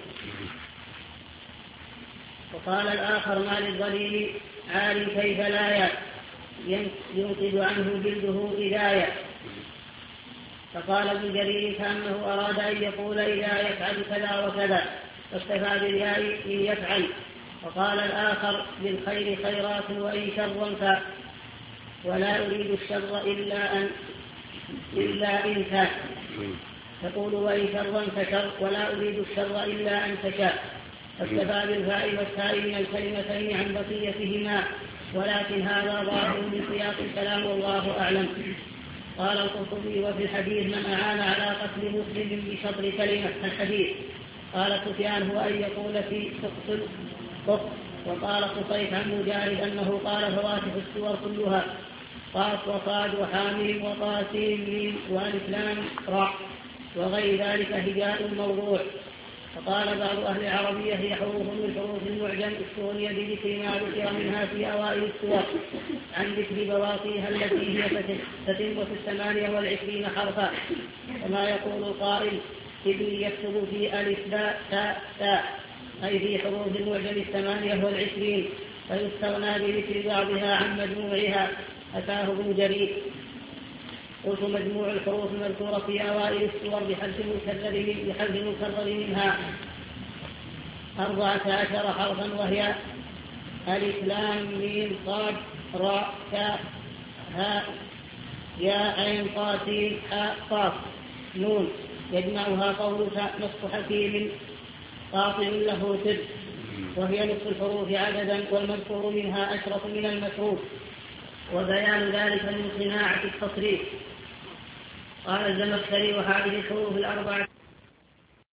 S2: وقال الآخر ما للظليل عال كيف لا ينقذ عنه جلده إذاية، فقال ابن جرير كأنه أراد أن يقول إذا يفعل كذا وكذا، فاكتفى بالياء إن يفعل. وقال الآخر بالخير خيرات وإن شرا ولا أريد الشر إلا إن كان، تقول وإن شرا فشر ولا أريد الشر إلا أن تشاء، فاكتفى بالفاء والتاء من الكلمتين عن بقيتهما، ولكن هذا ظاهر من سياق الكلام والله أعلم. قال القرطبي وفي الحديث من أعان على قتل مسلم بشطر كلمة الحديث. قال سفيان هو أن يقول في تقتل قف. وقال قصيف عن مجاهد أنه قال فواتح السور كلها قاف وصاد وحامل وطاسين ميم والف لام راء وغير ذلك هجاء موضوع. فقال بعض أهل العربية هي حروف من حروف المعجم استغني بذكر ما ذكر منها في أوائل السور عن ذكر بواقيها التي هي 28 حرفا، كما يقول القائل ابني يكتب في ألف باء تاء تاء، أي في حروف المعجم 28، فيستغنى بذكر بعضها عن مجموعها، أتاه ابن جرير. قلت مجموع الحروف المذكورة في أوائل السور بحذف المكرر منها 14 حرفا، وهي ألف لام ميم صاد راء تاء هاء ياء عين قاسين حاء قاف نون، يجمعها قولك نصف حكيم قاطع له سر، وهي نصف الحروف عددا، والمذكور منها أشرف من المشروط، وبيان ذلك من صناعة التصريف. قال الزمخشري وهذه الحروف الأربعة